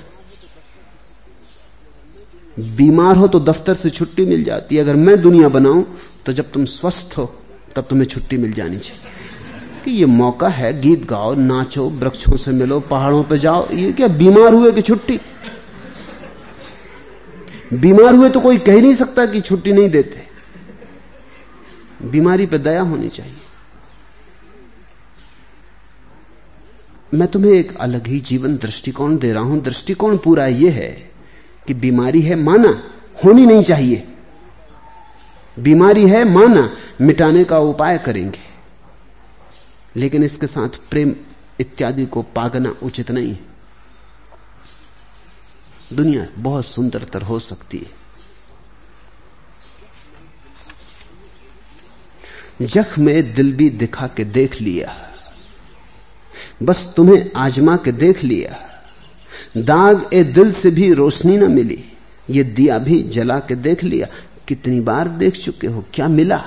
बीमार हो तो दफ्तर से छुट्टी मिल जाती है। अगर मैं दुनिया बनाऊं तो जब तुम स्वस्थ हो तब तुम्हें छुट्टी मिल जानी चाहिए कि ये मौका है, गीत गाओ, नाचो, वृक्षों से मिलो, पहाड़ों पे जाओ। ये क्या बीमार हुए कि छुट्टी? बीमार हुए तो कोई कह नहीं सकता कि छुट्टी नहीं देते। बीमारी पे दया होनी चाहिए। मैं तुम्हें एक अलग ही जीवन दृष्टिकोण दे रहा हूं। दृष्टिकोण पूरा यह है कि बीमारी है माना, होनी नहीं चाहिए। बीमारी है माना, मिटाने का उपाय करेंगे, लेकिन इसके साथ प्रेम इत्यादि को पागना उचित नहीं है। दुनिया बहुत सुंदरतर हो सकती है। जख्म में दिल भी दिखा के देख लिया, बस तुम्हें आजमा के देख लिया। दाग ए दिल से भी रोशनी न मिली, ये दिया भी जला के देख लिया। कितनी बार देख चुके हो, क्या मिला?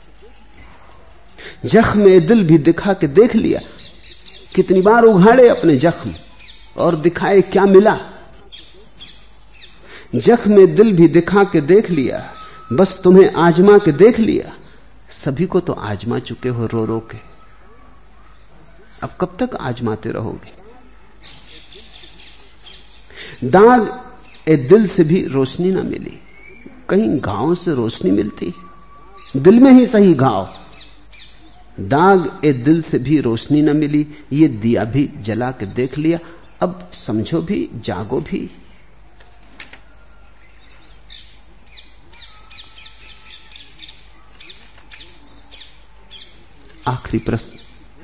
जख्म ए दिल भी दिखा के देख लिया। कितनी बार उघाड़े अपने जख्म और दिखाए, क्या मिला? जख्म ए दिल भी दिखा के देख लिया, बस तुम्हें आजमा के देख लिया। सभी को तो आजमा चुके हो रो रो के, अब कब तक आजमाते रहोगे? दाग ए दिल से भी रोशनी ना मिली। कहीं घाव से रोशनी मिलती? दिल में ही सही घाव। दाग ए दिल से भी रोशनी न मिली, ये दिया भी जला के देख लिया। अब समझो भी, जागो भी। आखिरी प्रश्न।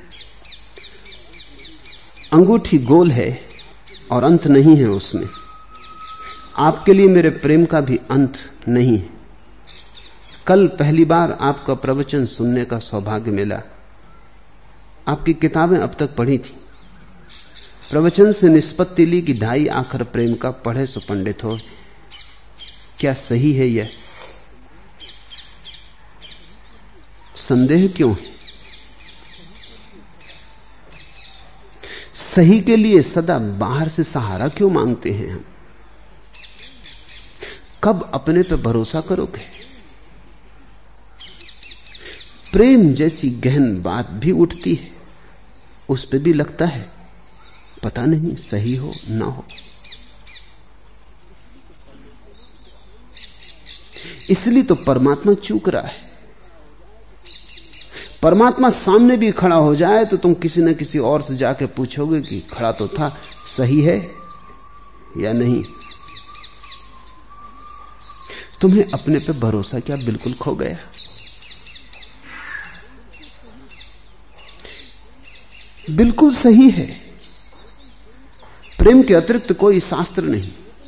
अंगूठी गोल है और अंत नहीं है उसमें। आपके लिए मेरे प्रेम का भी अंत नहीं है। कल पहली बार आपका प्रवचन सुनने का सौभाग्य मिला। आपकी किताबें अब तक पढ़ी थी। प्रवचन से निष्पत्ति ली कि ढाई आखर प्रेम का पढ़े सो पंडित हो। क्या सही है यह? संदेह क्यों है? सही के लिए सदा बाहर से सहारा क्यों मांगते हैं हम? कब अपने पे भरोसा करोगे? प्रेम जैसी गहन बात भी उठती है, उस पे भी लगता है पता नहीं सही हो ना हो। इसलिए तो परमात्मा चूक रहा है। परमात्मा सामने भी खड़ा हो जाए तो तुम किसी न किसी और से जाके पूछोगे कि खड़ा तो था, सही है या नहीं। तुम्हें अपने पे भरोसा क्या बिल्कुल खो गया? बिल्कुल सही है। प्रेम के अतिरिक्त कोई शास्त्र नहीं,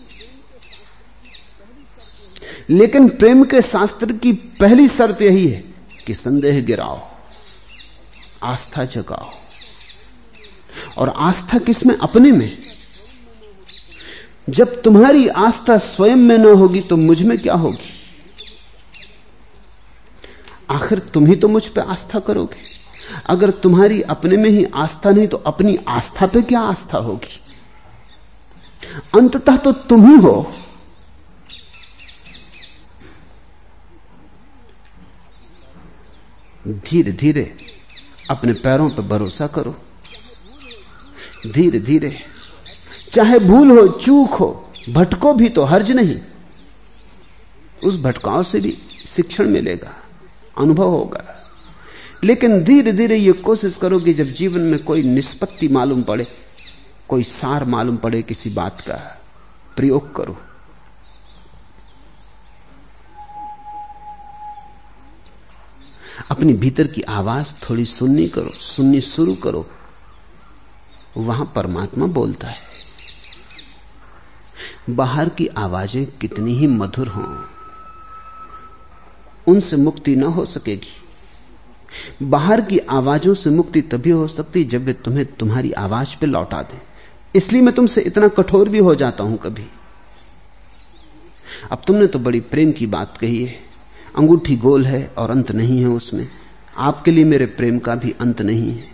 लेकिन प्रेम के शास्त्र की पहली शर्त यही है कि संदेह गिराओ, आस्था जगाओ। और आस्था किसमें? अपने में। जब तुम्हारी आस्था स्वयं में न होगी तो मुझ में क्या होगी? आखिर तुम ही तो मुझ पे आस्था करोगे। अगर तुम्हारी अपने में ही आस्था नहीं तो अपनी आस्था पे क्या आस्था होगी? अंततः तो तुम ही हो। धीरे धीरे अपने पैरों पर भरोसा करो। धीरे धीरे, चाहे भूल हो, चूक हो, भटको भी तो हर्ज नहीं। उस भटकाव से भी शिक्षण मिलेगा, अनुभव होगा। लेकिन धीरे धीरे ये कोशिश करो कि जब जीवन में कोई निष्पत्ति मालूम पड़े, कोई सार मालूम पड़े किसी बात का, प्रयोग करो। अपनी भीतर की आवाज थोड़ी सुननी शुरू करो। वहां परमात्मा बोलता है। बाहर की आवाजें कितनी ही मधुर हों, उनसे मुक्ति न हो सकेगी। बाहर की आवाजों से मुक्ति तभी हो सकती जब वे तुम्हें तुम्हारी आवाज पे लौटा दें। इसलिए मैं तुमसे इतना कठोर भी हो जाता हूं कभी। अब तुमने तो बड़ी प्रेम की बात कही है, अंगूठी गोल है और अंत नहीं है उसमें। आपके लिए मेरे प्रेम का भी अंत नहीं है।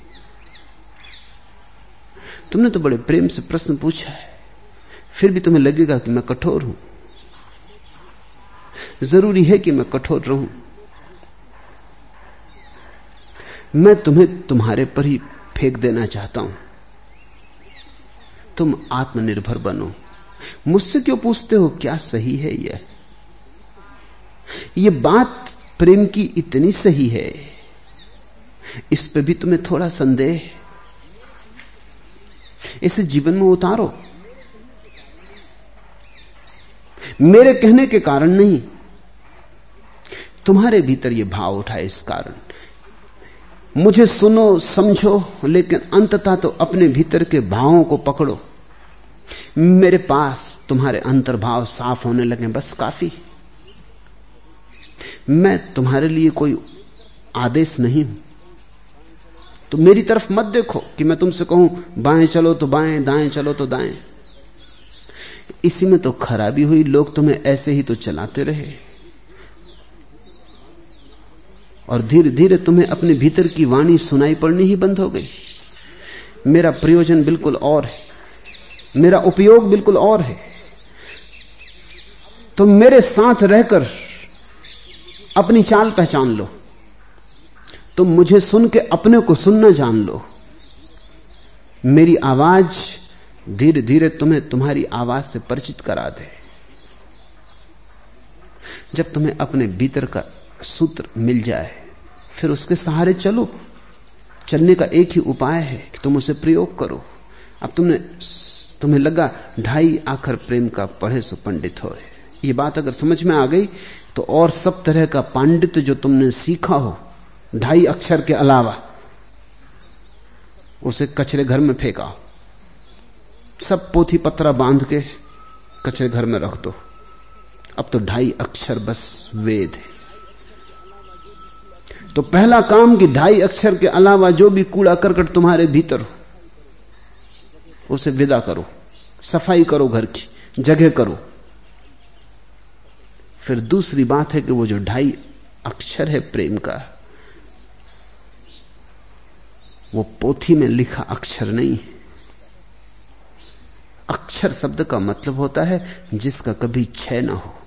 तुमने तो बड़े प्रेम से प्रश्न पूछा है, फिर भी तुम्हें लगेगा कि मैं कठोर हूं। जरूरी है कि मैं कठोर रहूं। मैं तुम्हें तुम्हारे पर ही फेंक देना चाहता हूं। तुम आत्मनिर्भर बनो। मुझसे क्यों पूछते हो क्या सही है? ये बात प्रेम की इतनी सही है, इस पे भी तुम्हें थोड़ा संदेह? इसे जीवन में उतारो। मेरे कहने के कारण नहीं, तुम्हारे भीतर ये भाव उठा इस कारण। मुझे सुनो, समझो, लेकिन अंततः तो अपने भीतर के भावों को पकड़ो। मेरे पास तुम्हारे अंतर्भाव साफ होने लगे, बस काफी। मैं तुम्हारे लिए कोई आदेश नहीं हूं। तो मेरी तरफ मत देखो कि मैं तुमसे कहूं बाएं चलो तो बाएं, दाएं चलो तो दाएं। इसी में तो खराबी हुई। लोग तुम्हें ऐसे ही तो चलाते रहे और धीरे धीरे तुम्हें अपने भीतर की वाणी सुनाई पड़नी ही बंद हो गई। मेरा प्रयोजन बिल्कुल और है, मेरा उपयोग बिल्कुल और है। तुम मेरे साथ रहकर अपनी चाल पहचान लो। तुम मुझे सुन के अपने को सुनना जान लो। मेरी आवाज धीरे धीरे तुम्हें तुम्हारी आवाज से परिचित करा दे। जब तुम्हें अपने भीतर का सूत्र मिल जाए, फिर उसके सहारे चलो। चलने का एक ही उपाय है कि तुम उसे प्रयोग करो। अब तुम्हें लगा 2.5 आखर प्रेम का पढ़े सो पंडित होए। ये बात अगर समझ में आ गई तो और सब तरह का पांडित्य जो तुमने सीखा हो 2.5 अक्षर के अलावा, उसे कचरे घर में फेंका। सब पोथी पत्रा बांध के कचरे घर में रख दो। अब तो 2.5 अक्षर बस वेद है। तो पहला काम कि 2.5 अक्षर के अलावा जो भी कूड़ा करकट तुम्हारे भीतर हो उसे विदा करो, सफाई करो, घर की जगह करो। फिर दूसरी बात है कि वो जो 2.5 अक्षर है प्रेम का, वो पोथी में लिखा अक्षर नहीं है। अक्षर शब्द का मतलब होता है जिसका कभी क्षय ना हो,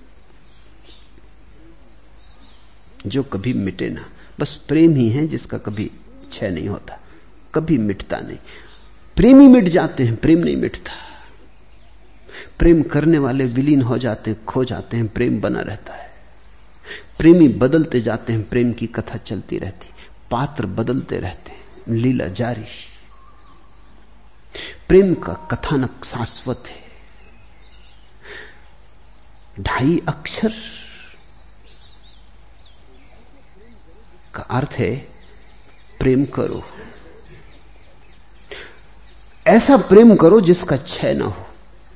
जो कभी मिटे ना। बस प्रेम ही है जिसका कभी क्षय नहीं होता, कभी मिटता नहीं। प्रेमी मिट जाते हैं, प्रेम नहीं मिटता। प्रेम करने वाले विलीन हो जाते, खो जाते हैं, प्रेम बना रहता है। प्रेमी बदलते जाते हैं, प्रेम की कथा चलती रहती, पात्र बदलते रहते हैं, लीला जारी। प्रेम का कथानक शाश्वत है। 2.5 अक्षर का अर्थ है प्रेम करो, ऐसा प्रेम करो जिसका क्षय ना हो।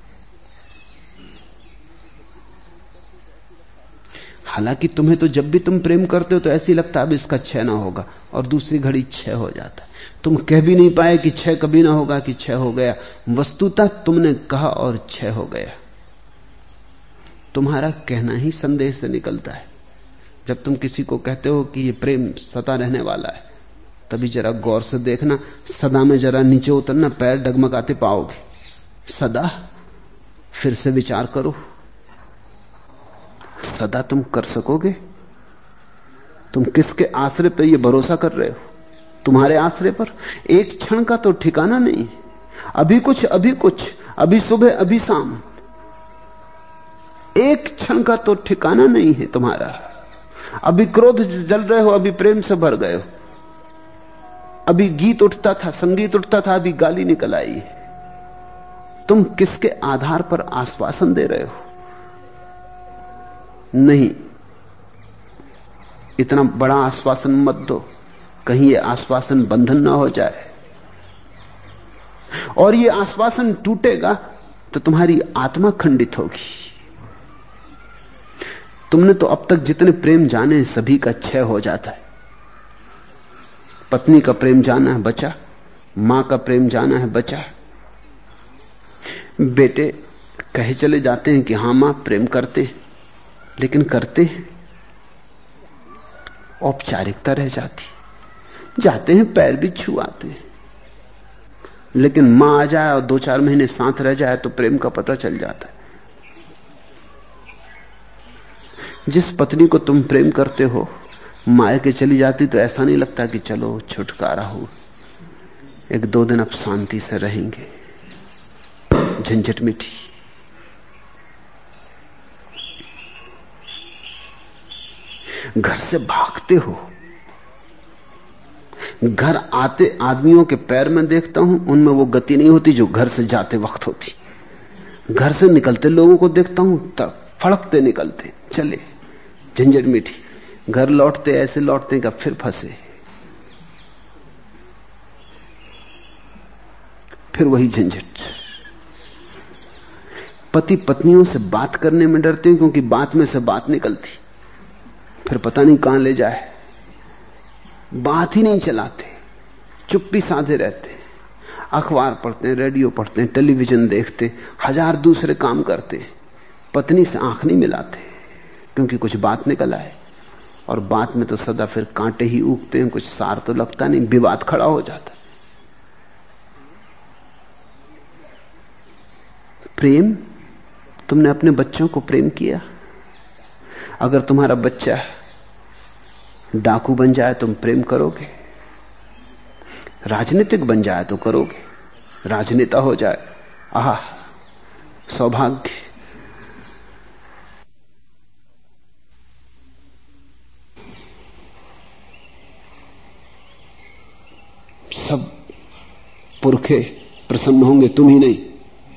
हालांकि तुम्हें तो जब भी तुम प्रेम करते हो तो ऐसे ही लगता है अब इसका क्षय ना होगा, और दूसरी घड़ी क्षय हो जाता है। तुम कह भी नहीं पाए कि क्षय कभी ना होगा कि क्षय हो गया, वस्तुतः तुमने कहा और क्षय हो गया। तुम्हारा कहना ही संदेश से निकलता है। जब तुम किसी को कहते हो कि ये प्रेम सदा रहने वाला है, तभी जरा गौर से देखना, सदा में जरा नीचे उतरना, पैर डगमगाते पाओगे। सदा, फिर से विचार करो, सदा तुम कर सकोगे? तुम किसके आश्रय पर ये भरोसा कर रहे हो? तुम्हारे आश्रय पर? एक क्षण का तो ठिकाना नहीं। अभी कुछ, अभी कुछ, अभी सुबह, अभी शाम, एक क्षण का तो ठिकाना नहीं है तुम्हारा। अभी क्रोध जल रहे हो, अभी प्रेम से भर गए हो। अभी गीत उठता था, संगीत उठता था, अभी गाली निकल आई। तुम किसके आधार पर आश्वासन दे रहे हो? नहीं, इतना बड़ा आश्वासन मत दो, कहीं ये आश्वासन बंधन ना हो जाए। और ये आश्वासन टूटेगा तो तुम्हारी आत्मा खंडित होगी। तुमने तो अब तक जितने प्रेम जाने सभी का क्षय हो जाता है। पत्नी का प्रेम जाना है, बचा। मां का प्रेम जाना है, बचा। बेटे कहे चले जाते हैं कि हां मां प्रेम करते हैं, लेकिन करते हैं, औपचारिकता रह जाती। जाते हैं, पैर भी छुआते हैं, लेकिन मां आ जाए और 2-4 महीने साथ रह जाए तो प्रेम का पता चल जाता है। जिस पत्नी को तुम प्रेम करते हो माए के चली जाती तो ऐसा नहीं लगता कि चलो छुटकारा हो, 1-2 दिन अब शांति से रहेंगे, झंझट मिटी। घर से भागते हो, घर आते आदमियों के पैर में देखता हूं, उनमें वो गति नहीं होती जो घर से जाते वक्त होती। घर से निकलते लोगों को देखता हूं, तब फड़कते निकलते, चले, झंझट मीठी। घर लौटते ऐसे लौटते कि फिर फंसे, फिर वही झंझट। पति पत्नियों से बात करने में डरते हैं क्योंकि बात में से बात निकलती, फिर पता नहीं कहां ले जाए। बात ही नहीं चलाते, चुप्पी साधे रहते, अखबार पढ़ते हैं, रेडियो पढ़ते हैं, टेलीविजन देखते, 1000 दूसरे काम करते। पत्नी से आंख नहीं मिलाते क्योंकि कुछ बात निकल आए, और बात में तो सदा फिर कांटे ही उगते हैं, कुछ सार तो लगता नहीं, विवाद खड़ा हो जाता। प्रेम, तुमने अपने बच्चों को प्रेम किया? अगर तुम्हारा बच्चा डाकू बन जाए तुम प्रेम करोगे? राजनीतिक बन जाए तो करोगे? राजनेता हो जाए, आह सौभाग्य। सब पुरखे प्रसन्न होंगे, तुम ही नहीं।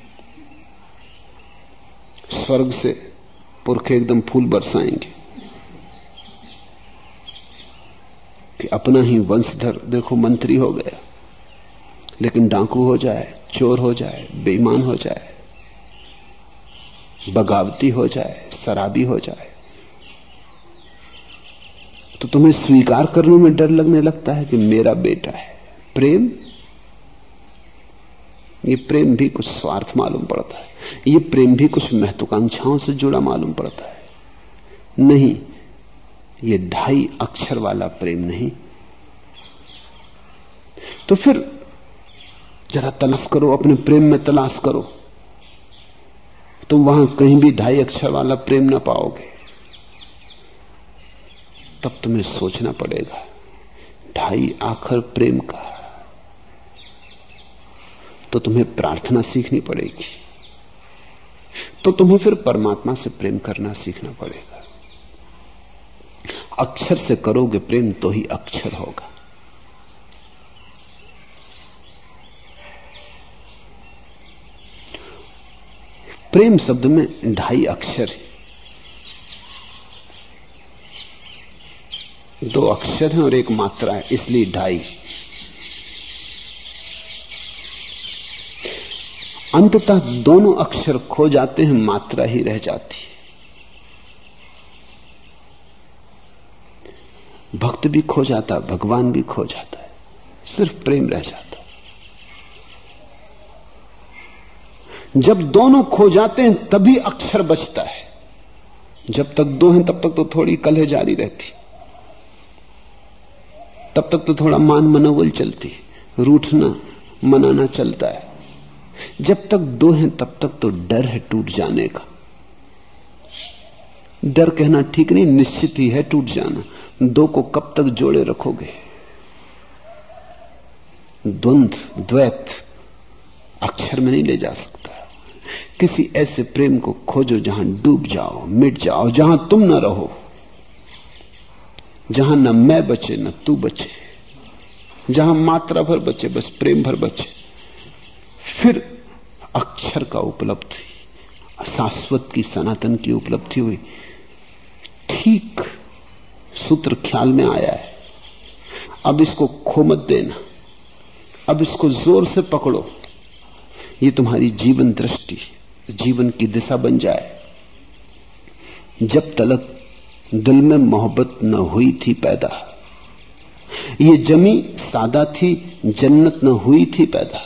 स्वर्ग से पुरखे एकदम फूल बरसाएंगे कि अपना ही वंशधर देखो मंत्री हो गया, लेकिन डाकू हो जाए, चोर हो जाए, बेईमान हो जाए, बगावती हो जाए, शराबी हो जाए, तो तुम्हें स्वीकार करने में डर लगने लगता है कि मेरा बेटा है। प्रेम, ये प्रेम भी कुछ स्वार्थ मालूम पड़ता है, ये प्रेम भी कुछ महत्वाकांक्षाओं से जुड़ा मालूम पड़ता है। नहीं, ये 2.5 अक्षर वाला प्रेम नहीं। तो फिर जरा तलाश करो, अपने प्रेम में तलाश करो। तुम वहां कहीं भी 2.5 अक्षर वाला प्रेम ना पाओगे। तब तुम्हें सोचना पड़ेगा 2.5 आखर प्रेम का, तो तुम्हें प्रार्थना सीखनी पड़ेगी, तो तुम्हें फिर परमात्मा से प्रेम करना सीखना पड़ेगा। अक्षर से करोगे प्रेम तो ही अक्षर होगा। प्रेम शब्द में 2.5 अक्षर है, 2 अक्षर हैं और 1 मात्रा है, इसलिए 2.5। अंततः दोनों अक्षर खो जाते हैं, मात्रा ही रह जाती है। भक्त भी खो जाता, भगवान भी खो जाता है, सिर्फ प्रेम रह जाता है। जब दोनों खो जाते हैं तभी अक्षर बचता है। जब तक 2 हैं तब तक तो थोड़ी कलह जारी रहती, तब तक तो थोड़ा मान मनोवल चलती, रूठना मनाना चलता है। जब तक 2 हैं तब तक तो डर है टूट जाने का। डर कहना ठीक नहीं, निश्चित ही है टूट जाना। 2 को कब तक जोड़े रखोगे? द्वंद्व, द्वैत अक्षर में नहीं ले जा सकता। किसी ऐसे प्रेम को खोजो जहां डूब जाओ, मिट जाओ, जहां तुम न रहो, जहां न मैं बचे न तू बचे, जहां मात्रा भर बचे, बस प्रेम भर बचे। फिर अक्षर का उपलब्धि, शाश्वत की, सनातन की उपलब्धि हुई। ठीक सूत्र ख्याल में आया है। अब इसको खो मत देना, अब इसको जोर से पकड़ो। ये तुम्हारी जीवन दृष्टि, जीवन की दिशा बन जाए। जब तलक दिल में मोहब्बत न हुई थी पैदा, ये जमी सादा थी, जन्नत न हुई थी पैदा।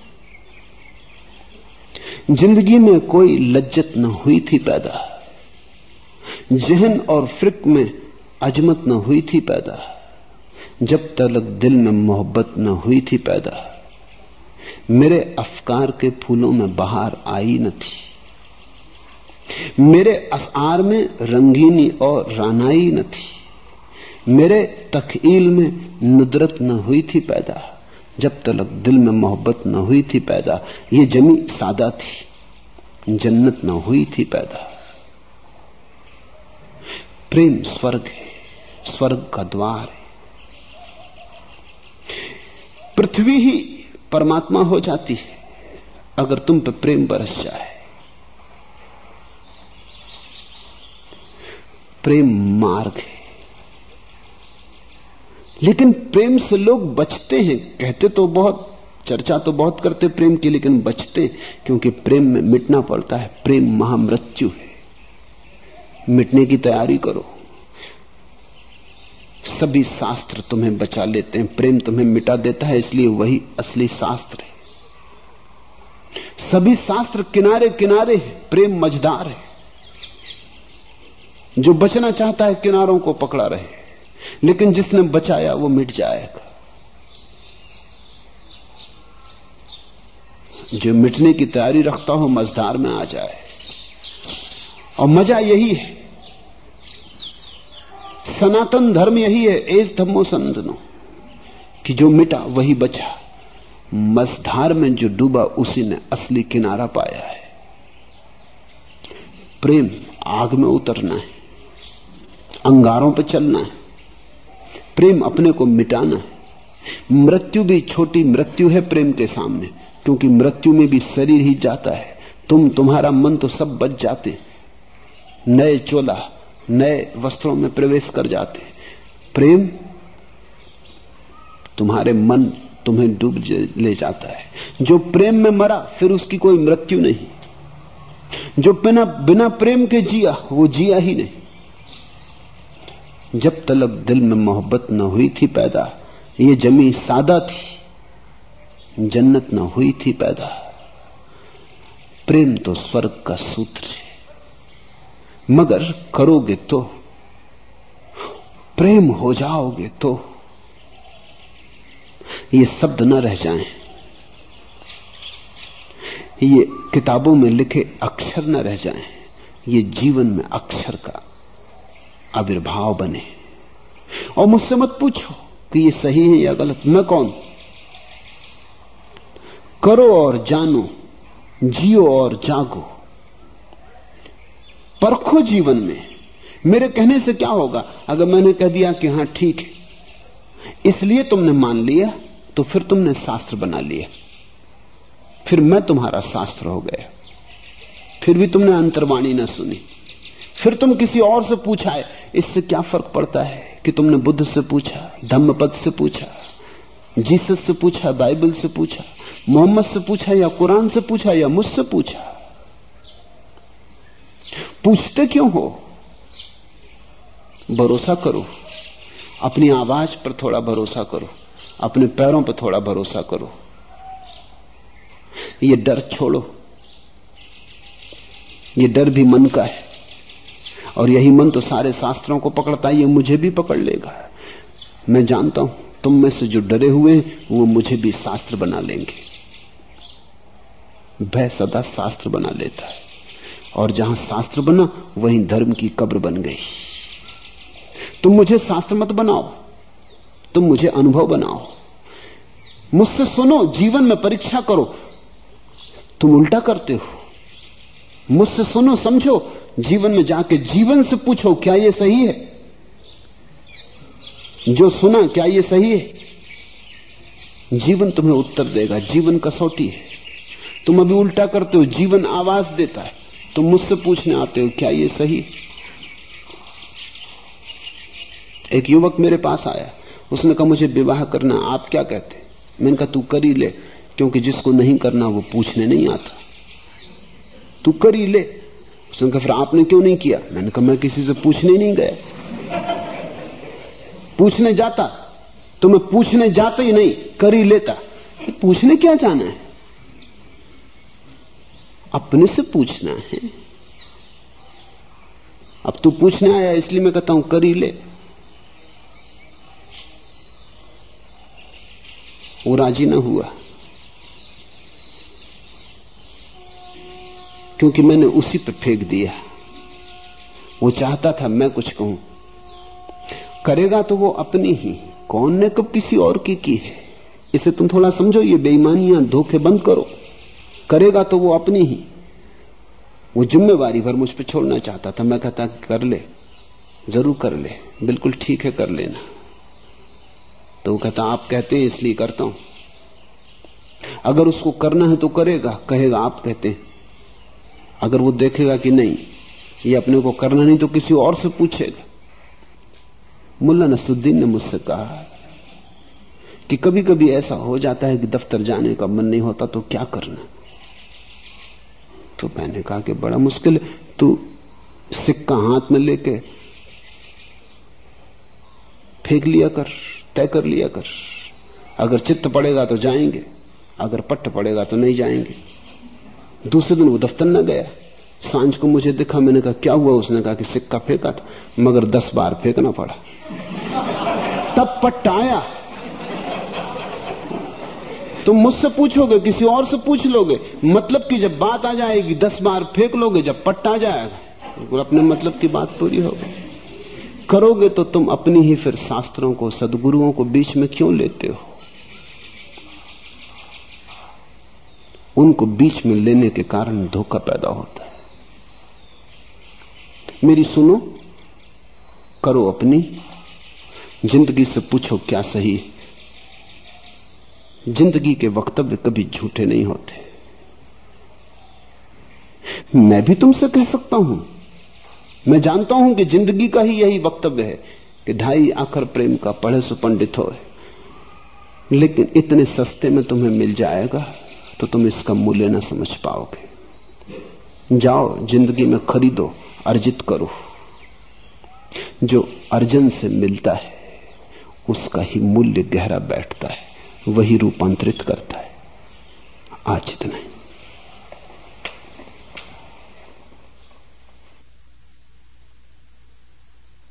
जिंदगी में कोई लज्जत न हुई थी पैदा, जहन और फिक्र में अजमत न हुई थी पैदा। जब तलक दिल में मोहब्बत न हुई थी पैदा, मेरे अफकार के फूलों में बहार आई न थी, मेरे अशआर में रंगीनी और रानाई न थी, मेरे तखील में नुदरत न हुई थी पैदा। जब तलक दिल में मोहब्बत न हुई थी पैदा, ये जमी सादा थी, जन्नत न हुई थी पैदा। प्रेम स्वर्ग है, स्वर्ग का द्वार है। पृथ्वी ही परमात्मा हो जाती है अगर तुम पे प्रेम बरस जाए। प्रेम मार्ग है, लेकिन प्रेम से लोग बचते हैं। कहते तो बहुत, चर्चा तो बहुत करते प्रेम की, लेकिन बचते क्योंकि प्रेम में मिटना पड़ता है। प्रेम महामृत्यु है, मिटने की तैयारी करो। सभी शास्त्र तुम्हें बचा लेते हैं, प्रेम तुम्हें मिटा देता है, इसलिए वही असली शास्त्र है। सभी शास्त्र किनारे किनारे है, प्रेम मझधार है। जो बचना चाहता है किनारों को पकड़ा रहे, लेकिन जिसने बचाया वो मिट जाएगा। जो मिटने की तैयारी रखता हो मझधार में आ जाए। और मजा यही है, सनातन धर्म यही है, एस धम्मो सनातनो, कि जो मिटा वही बचा। मझधार में जो डूबा उसी ने असली किनारा पाया है। प्रेम आग में उतरना है, अंगारों पर चलना है, प्रेम अपने को मिटाना है। मृत्यु भी छोटी मृत्यु है प्रेम के सामने, क्योंकि मृत्यु में भी शरीर ही जाता है। तुम्हारा मन तो सब बच जाते, नए चोला नए वस्त्रों में प्रवेश कर जाते। प्रेम तुम्हारे मन तुम्हें डूब ले जाता है। जो प्रेम में मरा फिर उसकी कोई मृत्यु नहीं। जो बिना प्रेम के जिया वो जिया ही नहीं। जब तलक दिल में मोहब्बत न हुई थी पैदा, ये जमी सादा थी, जन्नत न हुई थी पैदा। प्रेम तो स्वर्ग का सूत्र है, मगर करोगे तो, प्रेम हो जाओगे तो। ये शब्द न रह जाएं, ये किताबों में लिखे अक्षर न रह जाएं, ये जीवन में अक्षर का आविर्भाव बने। और मुझसे मत पूछो कि ये सही है या गलत, मैं कौन? करो और जानो, जियो और जागो, परखो जीवन में। मेरे कहने से क्या होगा? अगर मैंने कह दिया कि हां ठीक है, इसलिए तुमने मान लिया, तो फिर तुमने शास्त्र बना लिया, फिर मैं तुम्हारा शास्त्र हो गया। फिर भी तुमने अंतर्वाणी ना सुनी, फिर तुम किसी और से पूछा है। इससे क्या फर्क पड़ता है कि तुमने बुद्ध से पूछा, धम्मपद से पूछा, जीसस से पूछा, बाइबल से पूछा, मोहम्मद से पूछा, या कुरान से पूछा, या मुझसे पूछा? पूछते क्यों हो? भरोसा करो, अपनी आवाज पर थोड़ा भरोसा करो, अपने पैरों पर थोड़ा भरोसा करो। ये डर छोड़ो, ये डर भी मन का है, और यही मन तो सारे शास्त्रों को पकड़ता है। ये मुझे भी पकड़ लेगा। मैं जानता हूं तुम में से जो डरे हुए हैं वो मुझे भी शास्त्र बना लेंगे। भय सदा शास्त्र बना लेता है, और जहां शास्त्र बना वहीं धर्म की कब्र बन गई। तुम मुझे शास्त्र मत बनाओ, तुम मुझे अनुभव बनाओ। मुझसे सुनो, जीवन में परीक्षा करो। तुम उल्टा करते हो। मुझसे सुनो, समझो, जीवन में जाके जीवन से पूछो क्या यह सही है? जो सुना क्या यह सही है? जीवन तुम्हें उत्तर देगा। जीवन कसौटी है। तुम अभी उल्टा करते हो, जीवन आवाज देता है। तुम मुझसे पूछने आते हो क्या यह सही है? एक युवक मेरे पास आया, उसने कहा मुझे विवाह करना, आप क्या कहते? मैंने कहा तू कर ही ले, क्योंकि जिसको नहीं करना वो पूछने नहीं आता। तू कर ही ले। उसने कहा फिर आपने क्यों नहीं किया? मैंने कहा मैं किसी से पूछने नहीं गया। पूछने जाता तो मैं पूछने जाता ही नहीं, कर ही लेता। पूछने क्या जाना है? अपने से पूछना है। अब तू पूछने आया इसलिए मैं कहता हूं कर ही ले। वो राजी ना हुआ, क्योंकि मैंने उसी पे फेंक दिया। वो चाहता था मैं कुछ कहूं। करेगा तो वो अपनी ही, कौन ने कब किसी और की है। इसे तुम थोड़ा समझो, ये बेईमानियां, धोखे बंद करो। करेगा तो वो अपनी ही। वो जिम्मेवारी भर मुझ पे छोड़ना चाहता था। मैं कहता कर ले, जरूर कर ले, बिल्कुल ठीक है कर लेना। तो वो कहता आप कहते हैं इसलिए करता हूं। अगर उसको करना है तो करेगा, कहेगा आप कहते हैं। अगर वो देखेगा कि नहीं ये अपने को करना नहीं, तो किसी और से पूछेगा। मुल्ला नसरुद्दीन ने मुझसे कहा कि कभी कभी ऐसा हो जाता है कि दफ्तर जाने का मन नहीं होता, तो क्या करना? तो मैंने कहा कि बड़ा मुश्किल है। तू सिक्का हाथ में लेके फेंक लिया कर, तय कर लिया कर। अगर चित्त पड़ेगा तो जाएंगे, अगर पट्ट पड़ेगा तो नहीं जाएंगे। दूसरे दिन वो दफ्तर न गया। सांझ को मुझे दिखा। मैंने कहा क्या हुआ? उसने कहा कि सिक्का फेंका था, मगर 10 बार फेंकना पड़ा, तब पट्ट आया। तुम मुझसे पूछोगे, किसी और से पूछ लोगे, मतलब कि जब बात आ जाएगी 10 बार फेंक लोगे, जब पट्ट आ जाएगा अपने मतलब की बात पूरी होगी। करोगे तो तुम अपनी ही फिर शास्त्रों को, सदगुरुओं को बीच में क्यों लेते हो? उनको बीच में लेने के कारण धोखा पैदा होता है। मेरी सुनो, करो अपनी। जिंदगी से पूछो क्या सही है। जिंदगी के वक्तव्य कभी झूठे नहीं होते। मैं भी तुमसे कह सकता हूं, मैं जानता हूं कि जिंदगी का ही यही वक्तव्य है कि 2.5 आखर प्रेम का पढ़े सो पंडित होए। लेकिन इतने सस्ते में तुम्हें मिल जाएगा तो तुम इसका मूल्य ना समझ पाओगे। जाओ जिंदगी में खरीदो, अर्जित करो। जो अर्जन से मिलता है उसका ही मूल्य गहरा बैठता है, वही रूपांतरित करता है। आज इतना ही।